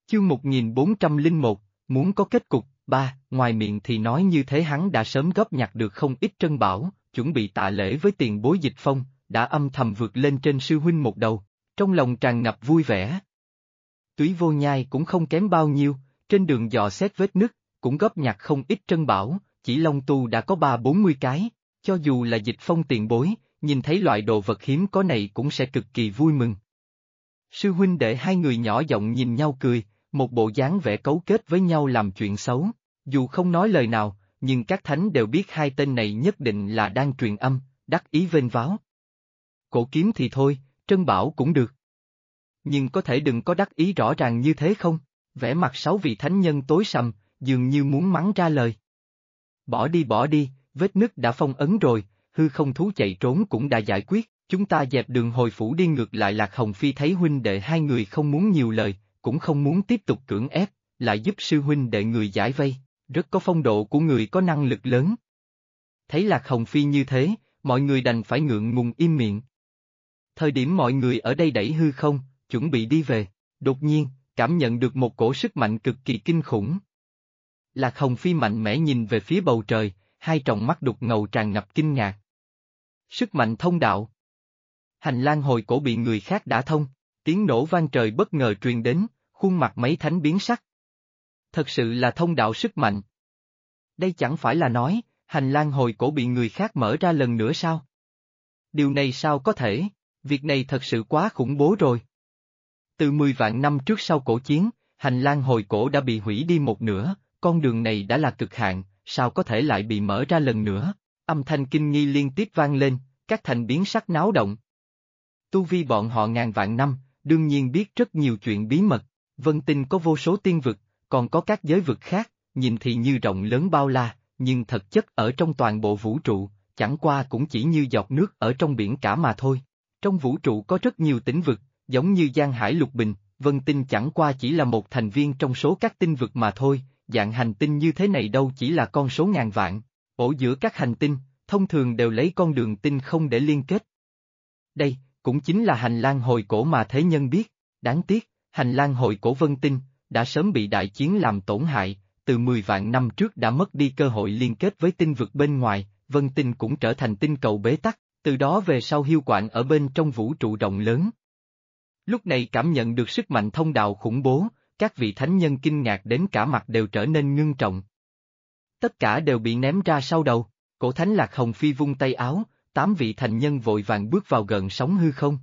Chương 1401, muốn có kết cục, ngoài miệng thì nói như thế hắn đã sớm góp nhặt được không ít trân bảo, chuẩn bị tạ lễ với tiền bối Dịch Phong, đã âm thầm vượt lên trên sư huynh một đầu, trong lòng tràn ngập vui vẻ. Túy Vô Nhai cũng không kém bao nhiêu, trên đường dò xét vết nứt, cũng góp nhặt không ít trân bảo, chỉ Long Tu đã có 30-40 cái, cho dù là Dịch Phong tiền bối, nhìn thấy loại đồ vật hiếm có này cũng sẽ cực kỳ vui mừng. Sư huynh đệ hai người nhỏ giọng nhìn nhau cười, một bộ dáng vẻ cấu kết với nhau làm chuyện xấu, dù không nói lời nào, nhưng các thánh đều biết hai tên này nhất định là đang truyền âm, đắc ý vênh váo. Cổ kiếm thì thôi, trân bảo cũng được. Nhưng có thể đừng có đắc ý rõ ràng như thế không? Vẻ mặt sáu vị thánh nhân tối sầm, dường như muốn mắng ra lời. Bỏ đi, vết nứt đã phong ấn rồi, hư không thú chạy trốn cũng đã giải quyết, chúng ta dẹp đường hồi phủ đi. Ngược lại Lạc Hồng Phi thấy huynh đệ hai người không muốn nhiều lời, cũng không muốn tiếp tục cưỡng ép, lại giúp sư huynh đệ người giải vây, rất có phong độ của người có năng lực lớn. Thấy Lạc Hồng Phi như thế, mọi người đành phải ngượng ngùng im miệng. Thời điểm mọi người ở đây đẩy hư không, chuẩn bị đi về, đột nhiên, cảm nhận được một cổ sức mạnh cực kỳ kinh khủng. Lạc Hồng Phi mạnh mẽ nhìn về phía bầu trời, hai tròng mắt đục ngầu tràn ngập kinh ngạc. Sức mạnh thông đạo. Hành lang hồi cổ bị người khác đả thông, tiếng nổ vang trời bất ngờ truyền đến, khuôn mặt mấy thánh biến sắc. Thật sự là thông đạo sức mạnh. Đây chẳng phải là nói, hành lang hồi cổ bị người khác mở ra lần nữa sao? Điều này sao có thể, việc này thật sự quá khủng bố rồi. Từ 10 vạn năm trước sau cổ chiến, hành lang hồi cổ đã bị hủy đi một nửa, con đường này đã là cực hạn, sao có thể lại bị mở ra lần nữa? Âm thanh kinh nghi liên tiếp vang lên, các thành biến sắc náo động. Tu vi bọn họ ngàn vạn năm, đương nhiên biết rất nhiều chuyện bí mật, Vân Tinh có vô số tiên vực, còn có các giới vực khác, nhìn thì như rộng lớn bao la, nhưng thực chất ở trong toàn bộ vũ trụ, chẳng qua cũng chỉ như giọt nước ở trong biển cả mà thôi. Trong vũ trụ có rất nhiều tinh vực, giống như Giang Hải Lục Bình, Vân Tinh chẳng qua chỉ là một thành viên trong số các tinh vực mà thôi, dạng hành tinh như thế này đâu chỉ là con số ngàn vạn, ổ giữa các hành tinh, thông thường đều lấy con đường tinh không để liên kết. Đây, cũng chính là hành lang hồi cổ mà thế nhân biết, đáng tiếc, hành lang hồi cổ Vân Tinh, đã sớm bị đại chiến làm tổn hại, từ 10 vạn năm trước đã mất đi cơ hội liên kết với tinh vực bên ngoài, Vân Tinh cũng trở thành tinh cầu bế tắc, từ đó về sau hiu quạnh ở bên trong vũ trụ rộng lớn. Lúc này cảm nhận được sức mạnh thông đạo khủng bố, các vị thánh nhân kinh ngạc đến cả mặt đều trở nên ngưng trọng. Tất cả đều bị ném ra sau đầu, cổ thánh Lạc Hồng Phi vung tay áo, 8 vị thành nhân vội vàng bước vào gần sóng hư không.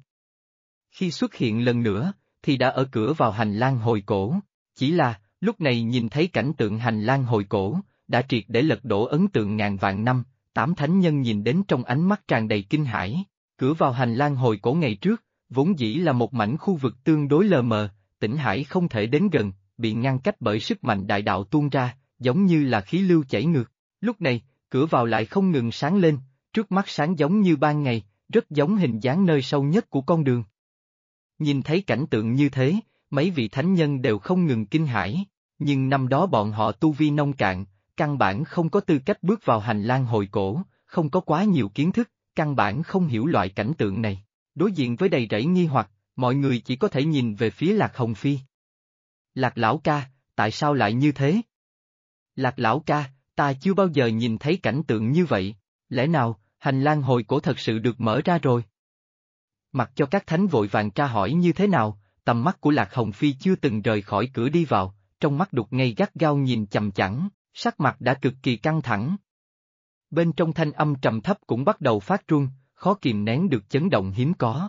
Khi xuất hiện lần nữa, thì đã ở cửa vào hành lang hồi cổ, chỉ là, lúc này nhìn thấy cảnh tượng hành lang hồi cổ, đã triệt để lật đổ ấn tượng ngàn vạn năm, 8 thánh nhân nhìn đến trong ánh mắt tràn đầy kinh hãi. Cửa vào hành lang hồi cổ ngày trước, vốn dĩ là một mảnh khu vực tương đối lờ mờ, Tĩnh Hải không thể đến gần, bị ngăn cách bởi sức mạnh đại đạo tuôn ra, giống như là khí lưu chảy ngược. Lúc này, cửa vào lại không ngừng sáng lên, trước mắt sáng giống như ban ngày, rất giống hình dáng nơi sâu nhất của con đường. Nhìn thấy cảnh tượng như thế, mấy vị thánh nhân đều không ngừng kinh hãi, nhưng năm đó bọn họ tu vi nông cạn, căn bản không có tư cách bước vào hành lang hồi cổ, không có quá nhiều kiến thức, căn bản không hiểu loại cảnh tượng này. Đối diện với đầy rẫy nghi hoặc, mọi người chỉ có thể nhìn về phía Lạc Hồng Phi. Lạc lão ca, tại sao lại như thế? Lạc lão ca, ta chưa bao giờ nhìn thấy cảnh tượng như vậy, lẽ nào, hành lang hồi cổ thật sự được mở ra rồi? Mặc cho các thánh vội vàng tra hỏi như thế nào, tầm mắt của Lạc Hồng Phi chưa từng rời khỏi cửa đi vào, trong mắt đục ngây gắt gao nhìn chằm chằm, sắc mặt đã cực kỳ căng thẳng. Bên trong thanh âm trầm thấp cũng bắt đầu phát run, khó kìm nén được chấn động hiếm có.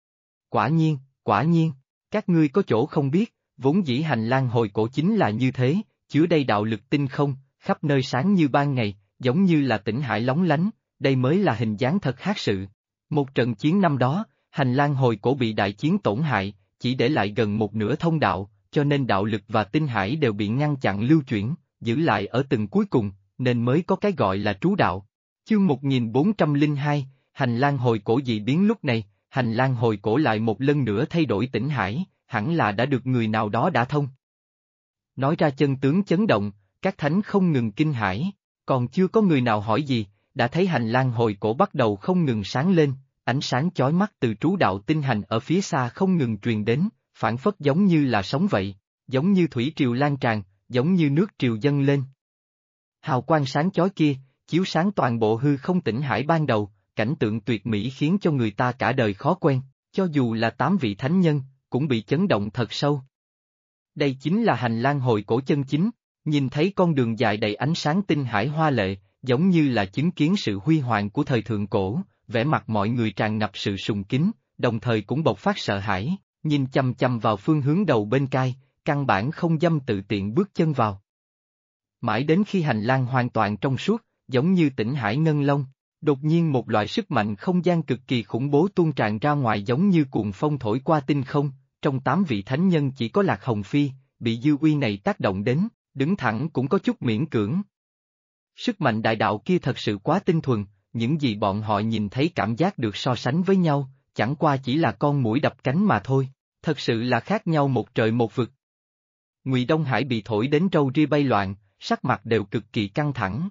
Quả nhiên, các ngươi có chỗ không biết, vốn dĩ hành lang hồi cổ chính là như thế, chứa đầy đạo lực tinh không, khắp nơi sáng như ban ngày, giống như là Tĩnh Hải lóng lánh, đây mới là hình dáng thật hắc sự. Một trận chiến năm đó, hành lang hồi cổ bị đại chiến tổn hại, chỉ để lại gần một nửa thông đạo, cho nên đạo lực và tinh hải đều bị ngăn chặn lưu chuyển, giữ lại ở từng cuối cùng, nên mới có cái gọi là trú đạo. Chương 1402, hành lang hồi cổ dị biến. Lúc này, hành lang hồi cổ lại một lần nữa thay đổi Tĩnh Hải, hẳn là đã được người nào đó đả thông. Nói ra chân tướng chấn động, các thánh không ngừng kinh hãi, còn chưa có người nào hỏi gì, đã thấy hành lang hồi cổ bắt đầu không ngừng sáng lên, ánh sáng chói mắt từ trú đạo tinh hành ở phía xa không ngừng truyền đến, phản phất giống như là sóng vậy. giống như thủy triều lan tràn, giống như nước triều dâng lên. Hào quang sáng chói kia, chiếu sáng toàn bộ hư không tỉnh hải ban đầu, cảnh tượng tuyệt mỹ khiến cho người ta cả đời khó quên, cho dù là 8 vị thánh nhân, cũng bị chấn động thật sâu. Đây chính là hành lang hồi cổ chân chính, nhìn thấy con đường dài đầy ánh sáng tinh hải hoa lệ, giống như là chứng kiến sự huy hoàng của thời thượng cổ, vẻ mặt mọi người tràn ngập sự sùng kính, đồng thời cũng bộc phát sợ hãi, nhìn chằm chằm vào phương hướng đầu bên cai, căn bản không dám tự tiện bước chân vào. Mãi đến khi hành lang hoàn toàn trong suốt, giống như tỉnh hải ngân long, đột nhiên một loại sức mạnh không gian cực kỳ khủng bố tuôn tràn ra ngoài giống như cuồng phong thổi qua tinh không, trong 8 vị thánh nhân chỉ có Lạc Hồng Phi, bị dư uy này tác động đến, đứng thẳng cũng có chút miễn cưỡng. Sức mạnh đại đạo kia thật sự quá tinh thuần, những gì bọn họ nhìn thấy cảm giác được so sánh với nhau, chẳng qua chỉ là con muỗi đập cánh mà thôi, thật sự là khác nhau một trời một vực. Ngụy Đông Hải bị thổi đến râu ria bay loạn, sắc mặt đều cực kỳ căng thẳng.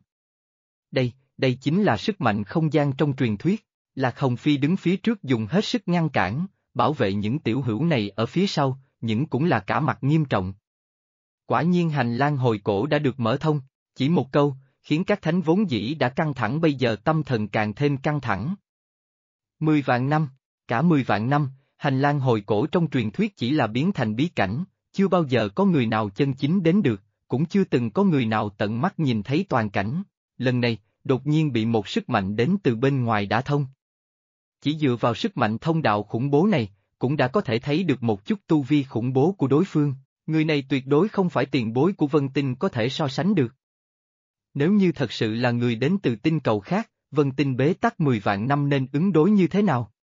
Đây chính là sức mạnh không gian trong truyền thuyết, Lạc Hồng Phi đứng phía trước dùng hết sức ngăn cản, bảo vệ những tiểu hữu này ở phía sau, những cũng là cả mặt nghiêm trọng. Quả nhiên hành lang hồi cổ đã được mở thông, chỉ một câu, khiến các thánh vốn dĩ đã căng thẳng bây giờ tâm thần càng thêm căng thẳng. 10 vạn năm, cả 10 vạn năm, hành lang hồi cổ trong truyền thuyết chỉ là biến thành bí cảnh, chưa bao giờ có người nào chân chính đến được, cũng chưa từng có người nào tận mắt nhìn thấy toàn cảnh, lần này, đột nhiên bị một sức mạnh đến từ bên ngoài đã thông. Chỉ dựa vào sức mạnh thông đạo khủng bố này, cũng đã có thể thấy được một chút tu vi khủng bố của đối phương, người này tuyệt đối không phải tiền bối của Vân Tinh có thể so sánh được. Nếu như thật sự là người đến từ tinh cầu khác, Vân Tinh bế tắc 10 vạn năm nên ứng đối như thế nào?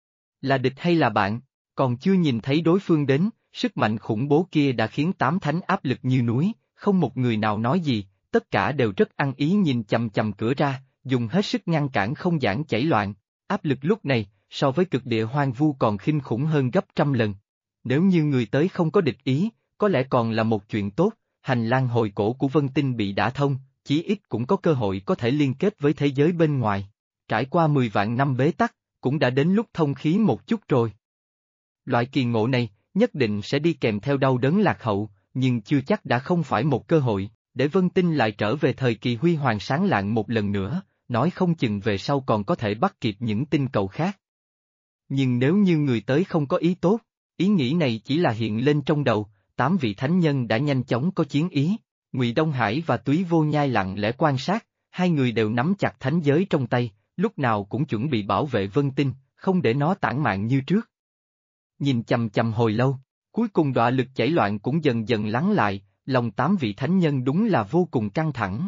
Là địch hay là bạn? Còn chưa nhìn thấy đối phương đến, sức mạnh khủng bố kia đã khiến 8 thánh áp lực như núi, không một người nào nói gì, tất cả đều rất ăn ý nhìn chằm chằm cửa ra, dùng hết sức ngăn cản không giảng chảy loạn. Áp lực lúc này, so với cực địa hoang vu còn kinh khủng hơn gấp trăm lần. Nếu như người tới không có địch ý, có lẽ còn là một chuyện tốt, hành lang hồi cổ của Vân Tinh bị đả thông, chí ít cũng có cơ hội có thể liên kết với thế giới bên ngoài. Trải qua 10 vạn năm bế tắc, cũng đã đến lúc thông khí một chút rồi. Loại kỳ ngộ này, nhất định sẽ đi kèm theo đau đớn lạc hậu, nhưng chưa chắc đã không phải một cơ hội, để Vân Tinh lại trở về thời kỳ huy hoàng sáng lạng một lần nữa, nói không chừng về sau còn có thể bắt kịp những tinh cầu khác. Nhưng nếu như người tới không có ý tốt, ý nghĩ này chỉ là hiện lên trong đầu, 8 vị thánh nhân đã nhanh chóng có chiến ý, Ngụy Đông Hải và Túy Vô Nhai lặng lẽ quan sát, hai người đều nắm chặt thánh giới trong tay, lúc nào cũng chuẩn bị bảo vệ Vân Tinh, không để nó tản mạn như trước. Nhìn chằm chằm hồi lâu, cuối cùng đọa lực chảy loạn cũng dần dần lắng lại, lòng 8 vị thánh nhân đúng là vô cùng căng thẳng.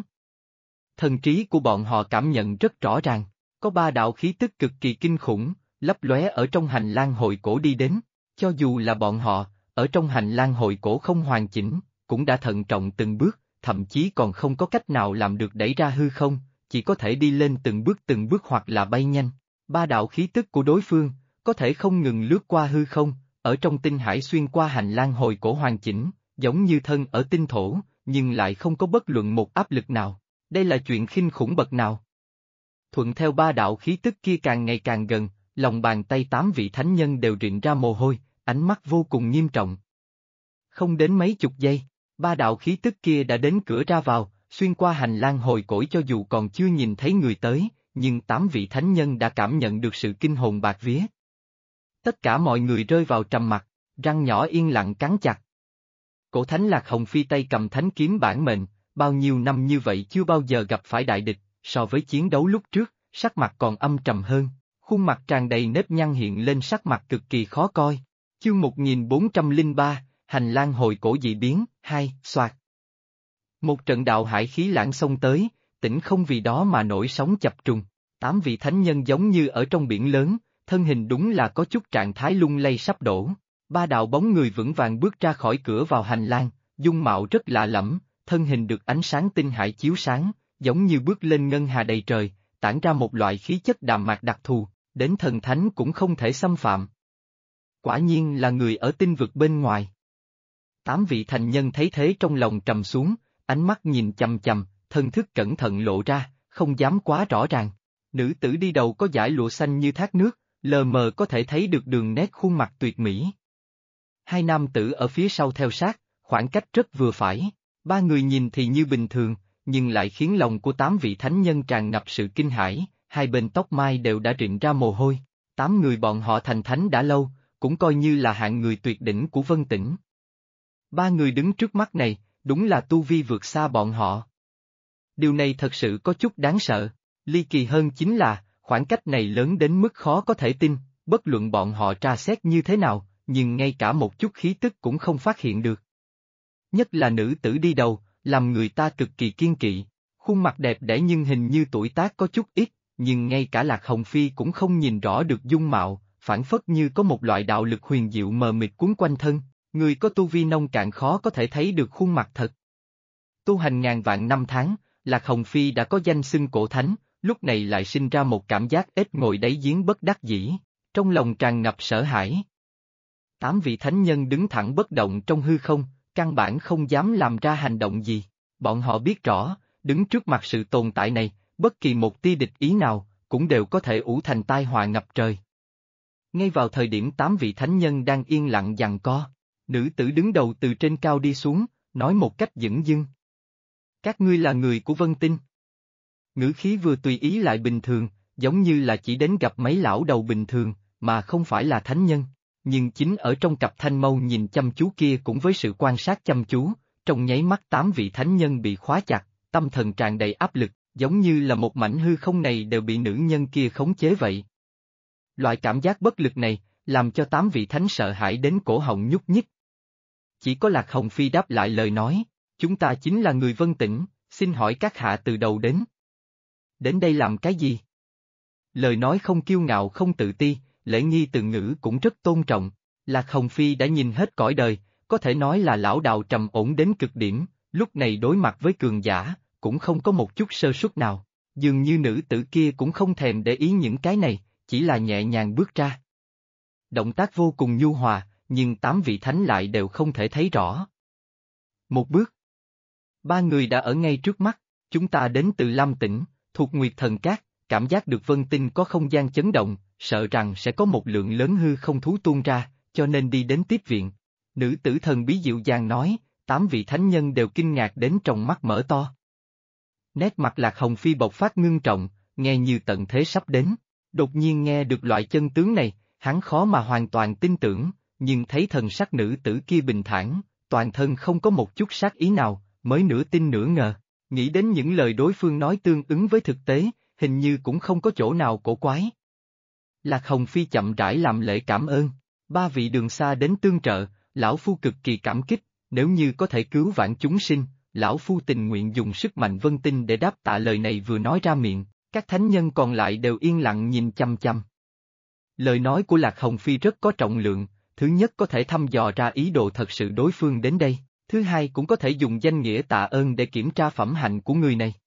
Thần trí của bọn họ cảm nhận rất rõ ràng, có 3 đạo khí tức cực kỳ kinh khủng, lấp lóe ở trong hành lang hội cổ đi đến, cho dù là bọn họ, ở trong hành lang hội cổ không hoàn chỉnh, cũng đã thận trọng từng bước, thậm chí còn không có cách nào làm được đẩy ra hư không, chỉ có thể đi lên từng bước hoặc là bay nhanh. 3 đạo khí tức của đối phương, có thể không ngừng lướt qua hư không, ở trong tinh hải xuyên qua hành lang hồi cổ hoàn chỉnh, giống như thân ở tinh thổ, nhưng lại không có bất luận một áp lực nào. Đây là chuyện khinh khủng bậc nào? Thuận theo 3 đạo khí tức kia càng ngày càng gần, lòng bàn tay 8 vị thánh nhân đều rịn ra mồ hôi, ánh mắt vô cùng nghiêm trọng. Không đến mấy chục giây, 3 đạo khí tức kia đã đến cửa ra vào, xuyên qua hành lang hồi cõi cho dù còn chưa nhìn thấy người tới, nhưng 8 vị thánh nhân đã cảm nhận được sự kinh hồn bạt vía. Tất cả mọi người rơi vào trầm mặc, răng nhỏ yên lặng cắn chặt. Cổ thánh Lạc Hồng Phi tay cầm thánh kiếm bản mệnh, bao nhiêu năm như vậy chưa bao giờ gặp phải đại địch, so với chiến đấu lúc trước, sắc mặt còn âm trầm hơn, khuôn mặt tràn đầy nếp nhăn hiện lên sắc mặt cực kỳ khó coi. Chương 1403, Hành lang hồi cổ dị biến, 2, soạt. Một trận đạo hải khí lãng xông tới, tỉnh không vì đó mà nổi sóng chập trùng, 8 vị thánh nhân giống như ở trong biển lớn, thân hình đúng là có chút trạng thái lung lay sắp đổ. 3 đạo bóng người vững vàng bước ra khỏi cửa vào hành lang, dung mạo rất lạ lẫm, thân hình được ánh sáng tinh hải chiếu sáng, giống như bước lên ngân hà đầy trời, tản ra một loại khí chất đạm mạc đặc thù, đến thần thánh cũng không thể xâm phạm. Quả nhiên là người ở tinh vực bên ngoài. 8 vị thành nhân thấy thế trong lòng trầm xuống, ánh mắt nhìn chằm chằm, thân thức cẩn thận lộ ra, không dám quá rõ ràng. Nữ tử đi đầu có dải lụa xanh như thác nước, lờ mờ có thể thấy được đường nét khuôn mặt tuyệt mỹ. Hai nam tử ở phía sau theo sát, khoảng cách rất vừa phải. Ba người nhìn thì như bình thường, nhưng lại khiến lòng của 8 vị thánh nhân tràn ngập sự kinh hãi, hai bên tóc mai đều đã rịn ra mồ hôi. 8 người bọn họ thành thánh đã lâu, cũng coi như là hạng người tuyệt đỉnh của Vân Tỉnh. 3 người đứng trước mắt này, đúng là tu vi vượt xa bọn họ. Điều này thật sự có chút đáng sợ. Ly kỳ hơn chính là, khoảng cách này lớn đến mức khó có thể tin, bất luận bọn họ tra xét như thế nào, nhưng ngay cả một chút khí tức cũng không phát hiện được. Nhất là nữ tử đi đầu, làm người ta cực kỳ kiêng kỵ. Khuôn mặt đẹp đẽ nhưng hình như tuổi tác có chút ít, nhưng ngay cả Lạc Hồng Phi cũng không nhìn rõ được dung mạo, phản phất như có một loại đạo lực huyền diệu mờ mịt cuốn quanh thân. Người có tu vi nông cạn khó có thể thấy được khuôn mặt thật. Tu hành ngàn vạn năm tháng, Lạc Hồng Phi đã có danh xưng cổ thánh, lúc này lại sinh ra một cảm giác ếch ngồi đáy giếng bất đắc dĩ, trong lòng tràn ngập sợ hãi. 8 vị thánh nhân đứng thẳng bất động trong hư không, căn bản không dám làm ra hành động gì. Bọn họ biết rõ, đứng trước mặt sự tồn tại này, bất kỳ một tia địch ý nào, cũng đều có thể ủ thành tai họa ngập trời. Ngay vào thời điểm 8 vị thánh nhân đang yên lặng giằng co, nữ tử đứng đầu từ trên cao đi xuống, nói một cách dửng dưng. Các ngươi là người của Vân Tinh. Ngữ khí vừa tùy ý lại bình thường, giống như là chỉ đến gặp mấy lão đầu bình thường, mà không phải là thánh nhân. Nhưng chính ở trong cặp thanh mâu nhìn chăm chú kia cũng với sự quan sát chăm chú, trong nháy mắt 8 vị thánh nhân bị khóa chặt, tâm thần tràn đầy áp lực, giống như là một mảnh hư không này đều bị nữ nhân kia khống chế vậy. Loại cảm giác bất lực này, làm cho 8 vị thánh sợ hãi đến cổ họng nhúc nhích. Chỉ có Lạc Hồng Phi đáp lại lời nói, chúng ta chính là người Vân Tỉnh, xin hỏi các hạ từ đầu đến. Đến đây làm cái gì? Lời nói không kiêu ngạo không tự ti, lễ nghi từ ngữ cũng rất tôn trọng. Lạc Hồng Phi đã nhìn hết cõi đời, có thể nói là lão đạo trầm ổn đến cực điểm, lúc này đối mặt với cường giả, cũng không có một chút sơ suất nào. Dường như nữ tử kia cũng không thèm để ý những cái này, chỉ là nhẹ nhàng bước ra. Động tác vô cùng nhu hòa, nhưng 8 vị thánh lại đều không thể thấy rõ. Một bước. 3 người đã ở ngay trước mắt, chúng ta đến từ Lam Tỉnh, thuộc Nguyệt Thần Cát, cảm giác được Vân Tinh có không gian chấn động, sợ rằng sẽ có một lượng lớn hư không thú tuôn ra, cho nên đi đến tiếp viện. Nữ tử thần bí dịu dàng nói, 8 vị thánh nhân đều kinh ngạc đến tròng mắt mở to. Nét mặt Lạc Hồng Phi bộc phát ngưng trọng, nghe như tận thế sắp đến. Đột nhiên nghe được loại chân tướng này, hắn khó mà hoàn toàn tin tưởng, nhưng thấy thần sắc nữ tử kia bình thản, toàn thân không có một chút sát ý nào, mới nửa tin nửa ngờ. Nghĩ đến những lời đối phương nói tương ứng với thực tế, hình như cũng không có chỗ nào cổ quái. Lạc Hồng Phi chậm rãi làm lễ cảm ơn. 3 vị đường xa đến tương trợ, lão phu cực kỳ cảm kích, nếu như có thể cứu vãn chúng sinh, lão phu tình nguyện dùng sức mạnh Vân Tinh để đáp tạ. Lời này vừa nói ra miệng, các thánh nhân còn lại đều yên lặng nhìn chăm chăm. Lời nói của Lạc Hồng Phi rất có trọng lượng, thứ nhất có thể thăm dò ra ý đồ thật sự đối phương đến đây, thứ hai cũng có thể dùng danh nghĩa tạ ơn để kiểm tra phẩm hạnh của người này.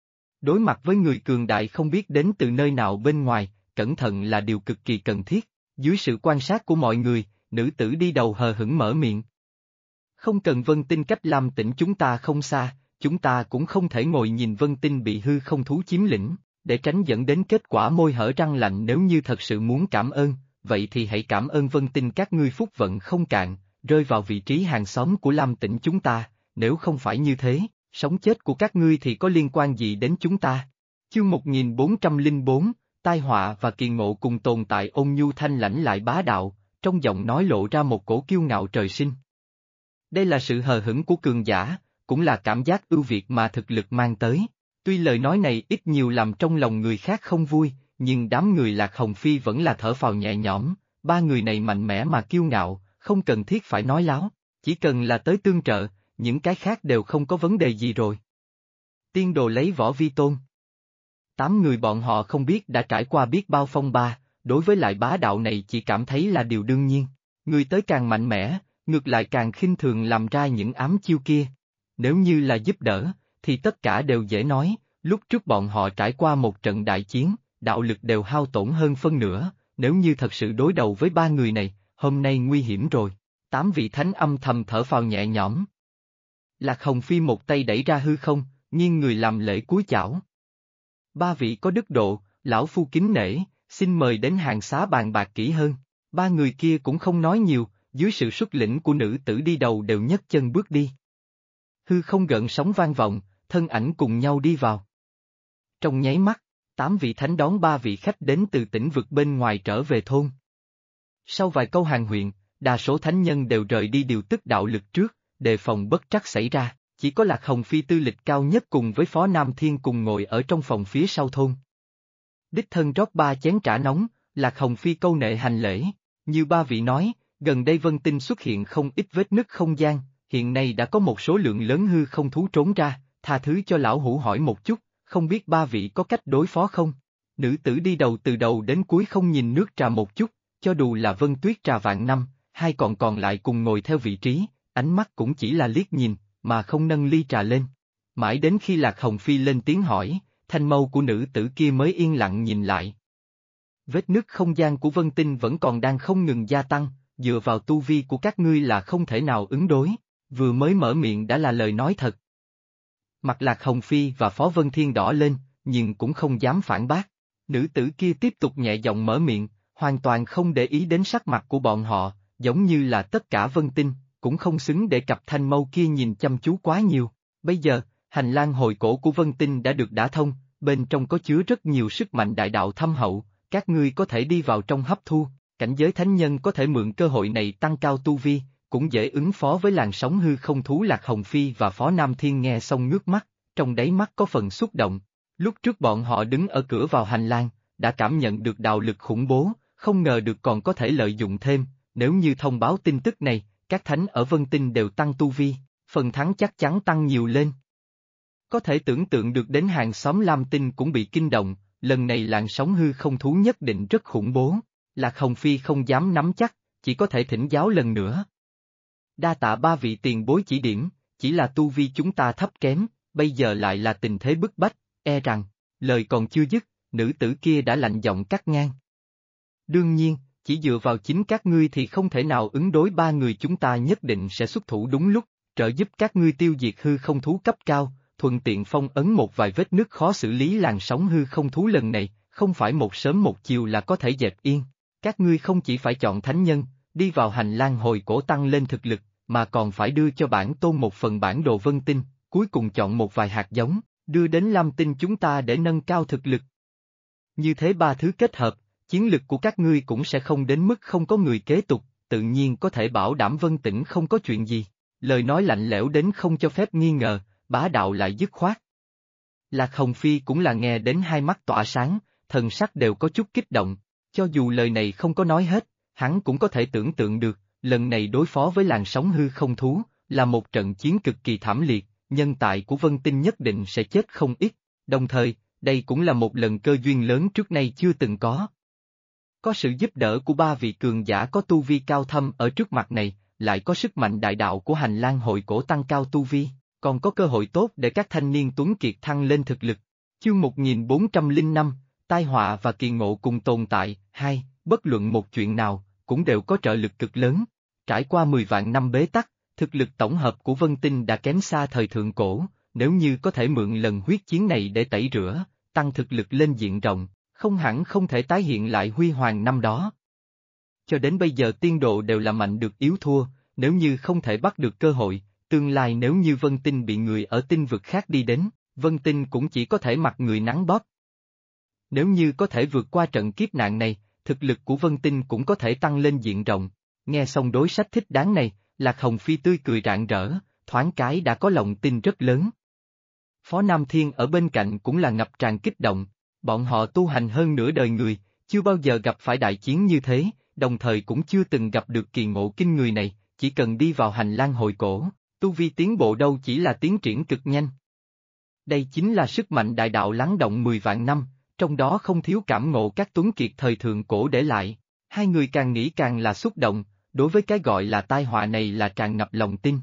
Đối mặt với người cường đại không biết đến từ nơi nào bên ngoài, cẩn thận là điều cực kỳ cần thiết. Dưới sự quan sát của mọi người, nữ tử đi đầu hờ hững mở miệng. Không cần Vân Tinh cách Lam Tỉnh chúng ta không xa, chúng ta cũng không thể ngồi nhìn Vân Tinh bị hư không thú chiếm lĩnh, để tránh dẫn đến kết quả môi hở răng lạnh. Nếu như thật sự muốn cảm ơn, vậy thì hãy cảm ơn Vân Tinh các ngươi phúc vận không cạn, rơi vào vị trí hàng xóm của Lam Tỉnh chúng ta, nếu không phải như thế, sống chết của các ngươi thì có liên quan gì đến chúng ta? Chương 1404, Tai họa và kỳ ngộ cùng tồn tại. Ôn nhu thanh lãnh lại bá đạo, trong giọng nói lộ ra một cổ kiêu ngạo trời sinh. Đây là sự hờ hững của cường giả, cũng là cảm giác ưu việt mà thực lực mang tới. Tuy lời nói này ít nhiều làm trong lòng người khác không vui, nhưng đám người Lạc Hồng Phi vẫn là thở phào nhẹ nhõm. 3 người này mạnh mẽ mà kiêu ngạo, không cần thiết phải nói láo, chỉ cần là tới tương trợ, những cái khác đều không có vấn đề gì rồi. Tiên đồ lấy võ vi tôn. 8 người bọn họ không biết đã trải qua biết bao phong ba, đối với lại bá đạo này chỉ cảm thấy là điều đương nhiên. Người tới càng mạnh mẽ, ngược lại càng khinh thường làm ra những ám chiêu kia. Nếu như là giúp đỡ, thì tất cả đều dễ nói, lúc trước bọn họ trải qua một trận đại chiến, đạo lực đều hao tổn hơn phân nửa, nếu như thật sự đối đầu với 3 người này, hôm nay nguy hiểm rồi. 8 vị thánh âm thầm thở phào nhẹ nhõm. Lạc Hồng Phi một tay đẩy ra hư không, nghiêng người làm lễ cúi chảo. 3 vị có đức độ, lão phu kính nể, xin mời đến hàng xá bàn bạc kỹ hơn. 3 người kia cũng không nói nhiều, dưới sự xuất lĩnh của nữ tử đi đầu đều nhấc chân bước đi. Hư không gợn sóng vang vọng, thân ảnh cùng nhau đi vào. Trong nháy mắt, 8 vị thánh đón 3 vị khách đến từ tỉnh vực bên ngoài trở về thôn. Sau vài câu hàn huyên, đa số thánh nhân đều rời đi điều tức đạo lực trước, đề phòng bất trắc xảy ra, chỉ có Lạc Hồng Phi tư lịch cao nhất cùng với Phó Nam Thiên cùng ngồi ở trong phòng phía sau thôn. Đích thân rót 3 chén trà nóng, Lạc Hồng Phi câu nệ hành lễ, như 3 vị nói, gần đây Vân Tinh xuất hiện không ít vết nứt không gian, hiện nay đã có một số lượng lớn hư không thú trốn ra, tha thứ cho lão hủ hỏi một chút, không biết 3 vị có cách đối phó không? Nữ tử đi đầu từ đầu đến cuối không nhìn nước trà một chút, cho dù là Vân Tuyết trà vạn năm, hai còn lại cùng ngồi theo vị trí, ánh mắt cũng chỉ là liếc nhìn, mà không nâng ly trà lên. Mãi đến khi Lạc Hồng Phi lên tiếng hỏi, thanh mâu của nữ tử kia mới yên lặng nhìn lại. Vết nứt không gian của Vân Tinh vẫn còn đang không ngừng gia tăng, dựa vào tu vi của các ngươi là không thể nào ứng đối, vừa mới mở miệng đã là lời nói thật. Mặt Lạc Hồng Phi và Phó Vân Thiên đỏ lên, nhưng cũng không dám phản bác. Nữ tử kia tiếp tục nhẹ giọng mở miệng, hoàn toàn không để ý đến sắc mặt của bọn họ, giống như là tất cả Vân Tinh, cũng không xứng để cặp thanh mâu kia nhìn chăm chú quá nhiều. Bây giờ, hành lang hồi cổ của Vân Tinh đã được đả thông, bên trong có chứa rất nhiều sức mạnh đại đạo thâm hậu, các ngươi có thể đi vào trong hấp thu, cảnh giới thánh nhân có thể mượn cơ hội này tăng cao tu vi, cũng dễ ứng phó với làn sóng hư không thú. Lạc Hồng Phi và Phó Nam Thiên nghe xong ngước mắt, trong đáy mắt có phần xúc động. Lúc trước bọn họ đứng ở cửa vào hành lang, đã cảm nhận được đạo lực khủng bố, không ngờ được còn có thể lợi dụng thêm, nếu như thông báo tin tức này, các thánh ở Vân Tinh đều tăng tu vi, phần thắng chắc chắn tăng nhiều lên. Có thể tưởng tượng được đến hàng xóm Lam Tinh cũng bị kinh động, lần này làn sóng hư không thú nhất định rất khủng bố. Lạc Hồng Phi không dám nắm chắc, chỉ có thể thỉnh giáo lần nữa. Đa tạ 3 vị tiền bối chỉ điểm, chỉ là tu vi chúng ta thấp kém, bây giờ lại là tình thế bức bách, e rằng, lời còn chưa dứt, nữ tử kia đã lạnh giọng cắt ngang. Đương nhiên, chỉ dựa vào chính các ngươi thì không thể nào ứng đối 3 người chúng ta nhất định sẽ xuất thủ đúng lúc, trợ giúp các ngươi tiêu diệt hư không thú cấp cao, thuận tiện phong ấn một vài vết nứt khó xử lý. Làn sóng hư không thú lần này, không phải một sớm một chiều là có thể dẹp yên. Các ngươi không chỉ phải chọn thánh nhân, đi vào hành lang hồi cổ tăng lên thực lực, mà còn phải đưa cho bản tôn một phần bản đồ Vân Tinh, cuối cùng chọn một vài hạt giống, đưa đến Lam Tinh chúng ta để nâng cao thực lực. Như thế 3 thứ kết hợp, chiến lực của các ngươi cũng sẽ không đến mức không có người kế tục, tự nhiên có thể bảo đảm Vân Tỉnh không có chuyện gì. Lời nói lạnh lẽo đến không cho phép nghi ngờ, bá đạo lại dứt khoát. Lạc Hồng Phi cũng là nghe đến hai mắt tỏa sáng, thần sắc đều có chút kích động, cho dù lời này không có nói hết, hắn cũng có thể tưởng tượng được, lần này đối phó với làn sóng hư không thú, là một trận chiến cực kỳ thảm liệt, nhân tài của Vân Tinh nhất định sẽ chết không ít, đồng thời, đây cũng là một lần cơ duyên lớn trước nay chưa từng có. Có sự giúp đỡ của 3 vị cường giả có tu vi cao thâm ở trước mặt này, lại có sức mạnh đại đạo của hành lang hội cổ tăng cao tu vi, còn có cơ hội tốt để các thanh niên tuấn kiệt thăng lên thực lực. Chương 1405, tai họa và kỳ ngộ cùng tồn tại, bất luận một chuyện nào, cũng đều có trợ lực cực lớn. Trải qua 10 vạn năm bế tắc, thực lực tổng hợp của Vân Tinh đã kém xa thời thượng cổ, nếu như có thể mượn lần huyết chiến này để tẩy rửa, tăng thực lực lên diện rộng, không hẳn không thể tái hiện lại huy hoàng năm đó. Cho đến bây giờ tiên độ đều là mạnh được yếu thua, nếu như không thể bắt được cơ hội, tương lai nếu như Vân Tinh bị người ở tinh vực khác đi đến, Vân Tinh cũng chỉ có thể mặc người nắng bóp. Nếu như có thể vượt qua trận kiếp nạn này, thực lực của Vân Tinh cũng có thể tăng lên diện rộng. Nghe xong đối sách thích đáng này, Lạc Hồng Phi tươi cười rạng rỡ, thoáng cái đã có lòng tin rất lớn. Phó Nam Thiên ở bên cạnh cũng là ngập tràn kích động, bọn họ tu hành hơn nửa đời người, chưa bao giờ gặp phải đại chiến như thế, đồng thời cũng chưa từng gặp được kỳ ngộ kinh người này, chỉ cần đi vào hành lang hồi cổ, tu vi tiến bộ đâu chỉ là tiến triển cực nhanh. Đây chính là sức mạnh đại đạo lắng động 10 vạn năm, trong đó không thiếu cảm ngộ các tuấn kiệt thời thượng cổ để lại. Hai người càng nghĩ càng là xúc động, đối với cái gọi là tai họa này là tràn ngập lòng tin.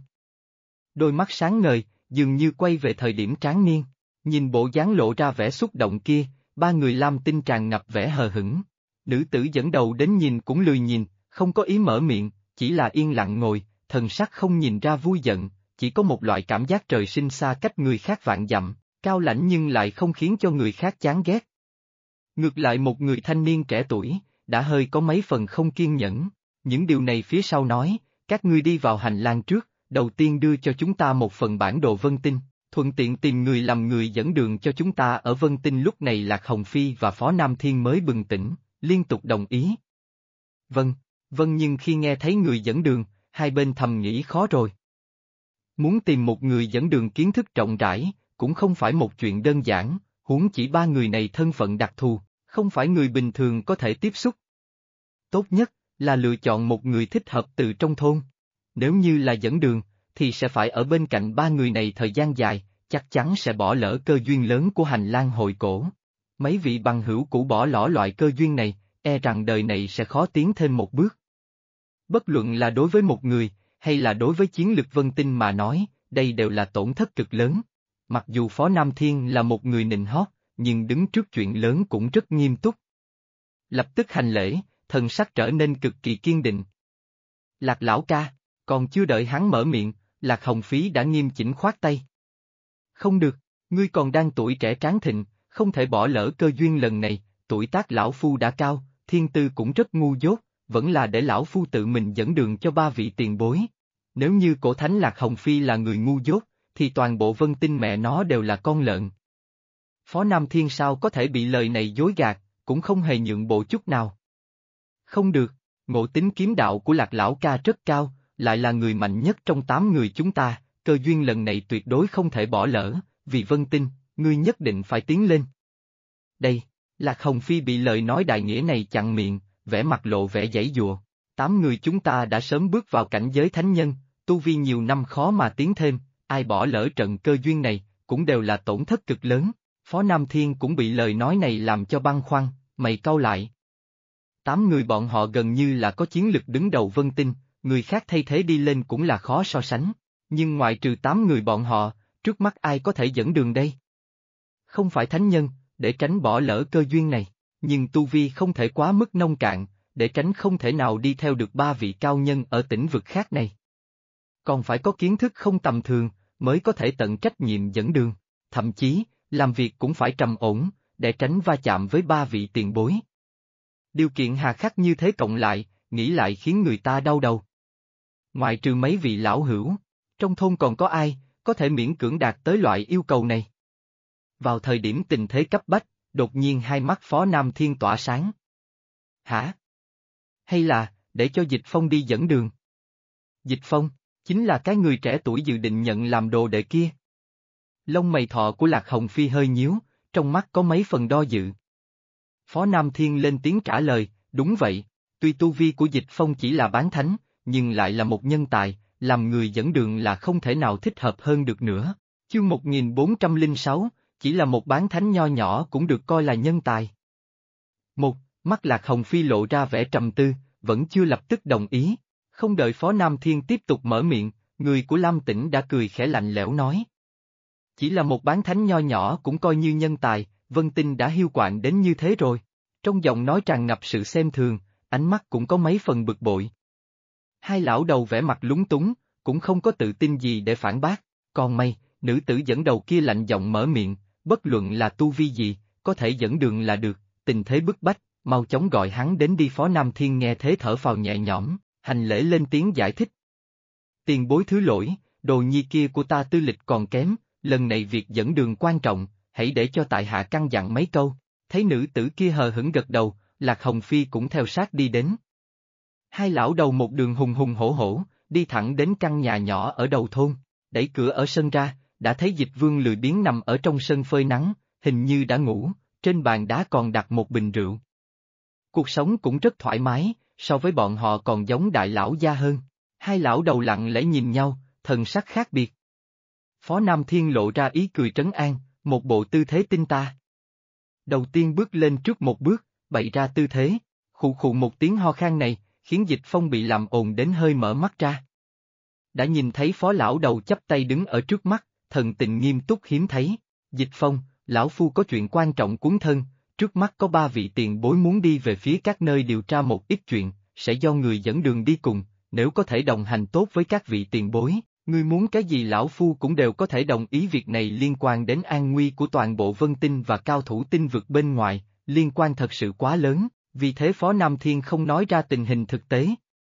Đôi mắt sáng ngời, dường như quay về thời điểm tráng niên, nhìn bộ dáng lộ ra vẻ xúc động kia, 3 người Lam Tinh tràn ngập vẻ hờ hững. Nữ tử dẫn đầu đến nhìn cũng lười nhìn, không có ý mở miệng, chỉ là yên lặng ngồi, thần sắc không nhìn ra vui giận, chỉ có một loại cảm giác trời sinh xa cách người khác vạn dặm, cao lãnh nhưng lại không khiến cho người khác chán ghét. Ngược lại một người thanh niên trẻ tuổi, đã hơi có mấy phần không kiên nhẫn, những điều này phía sau nói, các ngươi đi vào hành lang trước, đầu tiên đưa cho chúng ta một phần bản đồ Vân Tinh, thuận tiện tìm người làm người dẫn đường cho chúng ta ở Vân Tinh. Lúc này Lạc Hồng Phi và Phó Nam Thiên mới bừng tỉnh, liên tục đồng ý. Vâng, vâng, nhưng khi nghe thấy người dẫn đường, hai bên thầm nghĩ khó rồi. Muốn tìm một người dẫn đường kiến thức rộng rãi, cũng không phải một chuyện đơn giản, huống chỉ ba người này thân phận đặc thù, không phải người bình thường có thể tiếp xúc. Tốt nhất là lựa chọn một người thích hợp từ trong thôn. Nếu như là dẫn đường, thì sẽ phải ở bên cạnh ba người này thời gian dài, chắc chắn sẽ bỏ lỡ cơ duyên lớn của hành lang hội cổ. Mấy vị bằng hữu cũ bỏ lỡ loại cơ duyên này, e rằng đời này sẽ khó tiến thêm một bước. Bất luận là đối với một người, hay là đối với chiến lực Vân Tinh mà nói, đây đều là tổn thất cực lớn. Mặc dù Phó Nam Thiên là một người nịnh hót, nhưng đứng trước chuyện lớn cũng rất nghiêm túc. Lập tức hành lễ, thần sắc trở nên cực kỳ kiên định. Lạc lão ca, còn chưa đợi hắn mở miệng, Lạc Hồng Phí đã nghiêm chỉnh khoát tay. Không được, ngươi còn đang tuổi trẻ tráng thịnh, không thể bỏ lỡ cơ duyên lần này, tuổi tác lão phu đã cao, thiên tư cũng rất ngu dốt, vẫn là để lão phu tự mình dẫn đường cho ba vị tiền bối. Nếu như cổ thánh Lạc Hồng Phi là người ngu dốt, thì toàn bộ Vân Tinh mẹ nó đều là con lợn. Phó Nam Thiên sao có thể bị lời này dối gạt, cũng không hề nhượng bộ chút nào. Không được, ngộ tính kiếm đạo của Lạc lão ca rất cao, lại là người mạnh nhất trong 8 người chúng ta, cơ duyên lần này tuyệt đối không thể bỏ lỡ, vì Vân Tinh, ngươi nhất định phải tiến lên. Đây, Lạc Hồng Phi bị lời nói đại nghĩa này chặn miệng, vẻ mặt lộ vẻ giãy giụa. 8 người chúng ta đã sớm bước vào cảnh giới thánh nhân, tu vi nhiều năm khó mà tiến thêm, ai bỏ lỡ trận cơ duyên này, cũng đều là tổn thất cực lớn. Phó Nam Thiên cũng bị lời nói này làm cho băn khoăn, mày cau lại. 8 người bọn họ gần như là có chiến lực đứng đầu Vân Tinh, người khác thay thế đi lên cũng là khó so sánh. Nhưng ngoại trừ 8 người bọn họ, trước mắt ai có thể dẫn đường đây? Không phải thánh nhân, để tránh bỏ lỡ cơ duyên này, nhưng tu vi không thể quá mức nông cạn, để tránh không thể nào đi theo được ba vị cao nhân ở tỉnh vực khác này. Còn phải có kiến thức không tầm thường, mới có thể tận trách nhiệm dẫn đường, thậm chí, làm việc cũng phải trầm ổn, để tránh va chạm với ba vị tiền bối. Điều kiện hà khắc như thế cộng lại, nghĩ lại khiến người ta đau đầu. Ngoại trừ mấy vị lão hữu, trong thôn còn có ai, có thể miễn cưỡng đạt tới loại yêu cầu này? Vào thời điểm tình thế cấp bách, đột nhiên hai mắt Phó Nam Thiên tỏa sáng. Hả? Hay là, để cho Dịch Phong đi dẫn đường? Dịch Phong, chính là cái người trẻ tuổi dự định nhận làm đồ đệ kia. Lông mày thọ của Lạc Hồng Phi hơi nhíu, trong mắt có mấy phần do dự. Phó Nam Thiên lên tiếng trả lời, đúng vậy, tuy tu vi của Dịch Phong chỉ là bán thánh, nhưng lại là một nhân tài, làm người dẫn đường là không thể nào thích hợp hơn được nữa. Chương 1406, chỉ là một bán thánh nho nhỏ cũng được coi là nhân tài. Mắt Lạc Hồng Phi lộ ra vẻ trầm tư, vẫn chưa lập tức đồng ý. Không đợi Phó Nam Thiên tiếp tục mở miệng, người của Lam Tĩnh đã cười khẽ lạnh lẽo nói. Chỉ là một bán thánh nho nhỏ cũng coi như nhân tài, Vân Tinh đã hiu quạnh đến như thế rồi. Trong giọng nói tràn ngập sự xem thường, ánh mắt cũng có mấy phần bực bội. Hai lão đầu vẻ mặt lúng túng, cũng không có tự tin gì để phản bác, còn may, nữ tử dẫn đầu kia lạnh giọng mở miệng, bất luận là tu vi gì, có thể dẫn đường là được, tình thế bức bách, mau chóng gọi hắn đến đi. Phó Nam Thiên nghe thế thở phào nhẹ nhõm, hành lễ lên tiếng giải thích. Tiền bối thứ lỗi, đồ nhi kia của ta tư lịch còn kém, lần này việc dẫn đường quan trọng, hãy để cho tại hạ căn dặn mấy câu. Thấy nữ tử kia hờ hững gật đầu, Lạc Hồng Phi cũng theo sát đi đến. Hai lão đầu một đường hùng hùng hổ hổ, đi thẳng đến căn nhà nhỏ ở đầu thôn, đẩy cửa ở sân ra, đã thấy Dịch Vương lười biếng nằm ở trong sân phơi nắng, hình như đã ngủ, trên bàn đá còn đặt một bình rượu. Cuộc sống cũng rất thoải mái, so với bọn họ còn giống đại lão gia hơn. Hai lão đầu lặng lẽ nhìn nhau, thần sắc khác biệt. Phó Nam Thiên lộ ra ý cười trấn an, một bộ tư thế tinh ta. Đầu tiên bước lên trước một bước, bày ra tư thế, khụ khụ một tiếng ho khan này, khiến Dịch Phong bị làm ồn đến hơi mở mắt ra. Đã nhìn thấy phó lão đầu chắp tay đứng ở trước mắt, thần tình nghiêm túc hiếm thấy. Dịch Phong, lão phu có chuyện quan trọng cuốn thân, trước mắt có 3 vị tiền bối muốn đi về phía các nơi điều tra một ít chuyện, sẽ do người dẫn đường đi cùng, nếu có thể đồng hành tốt với các vị tiền bối, ngươi muốn cái gì lão phu cũng đều có thể đồng ý. Việc này liên quan đến an nguy của toàn bộ Vân Tinh và cao thủ tinh vực bên ngoài, liên quan thật sự quá lớn, vì thế Phó Nam Thiên không nói ra tình hình thực tế.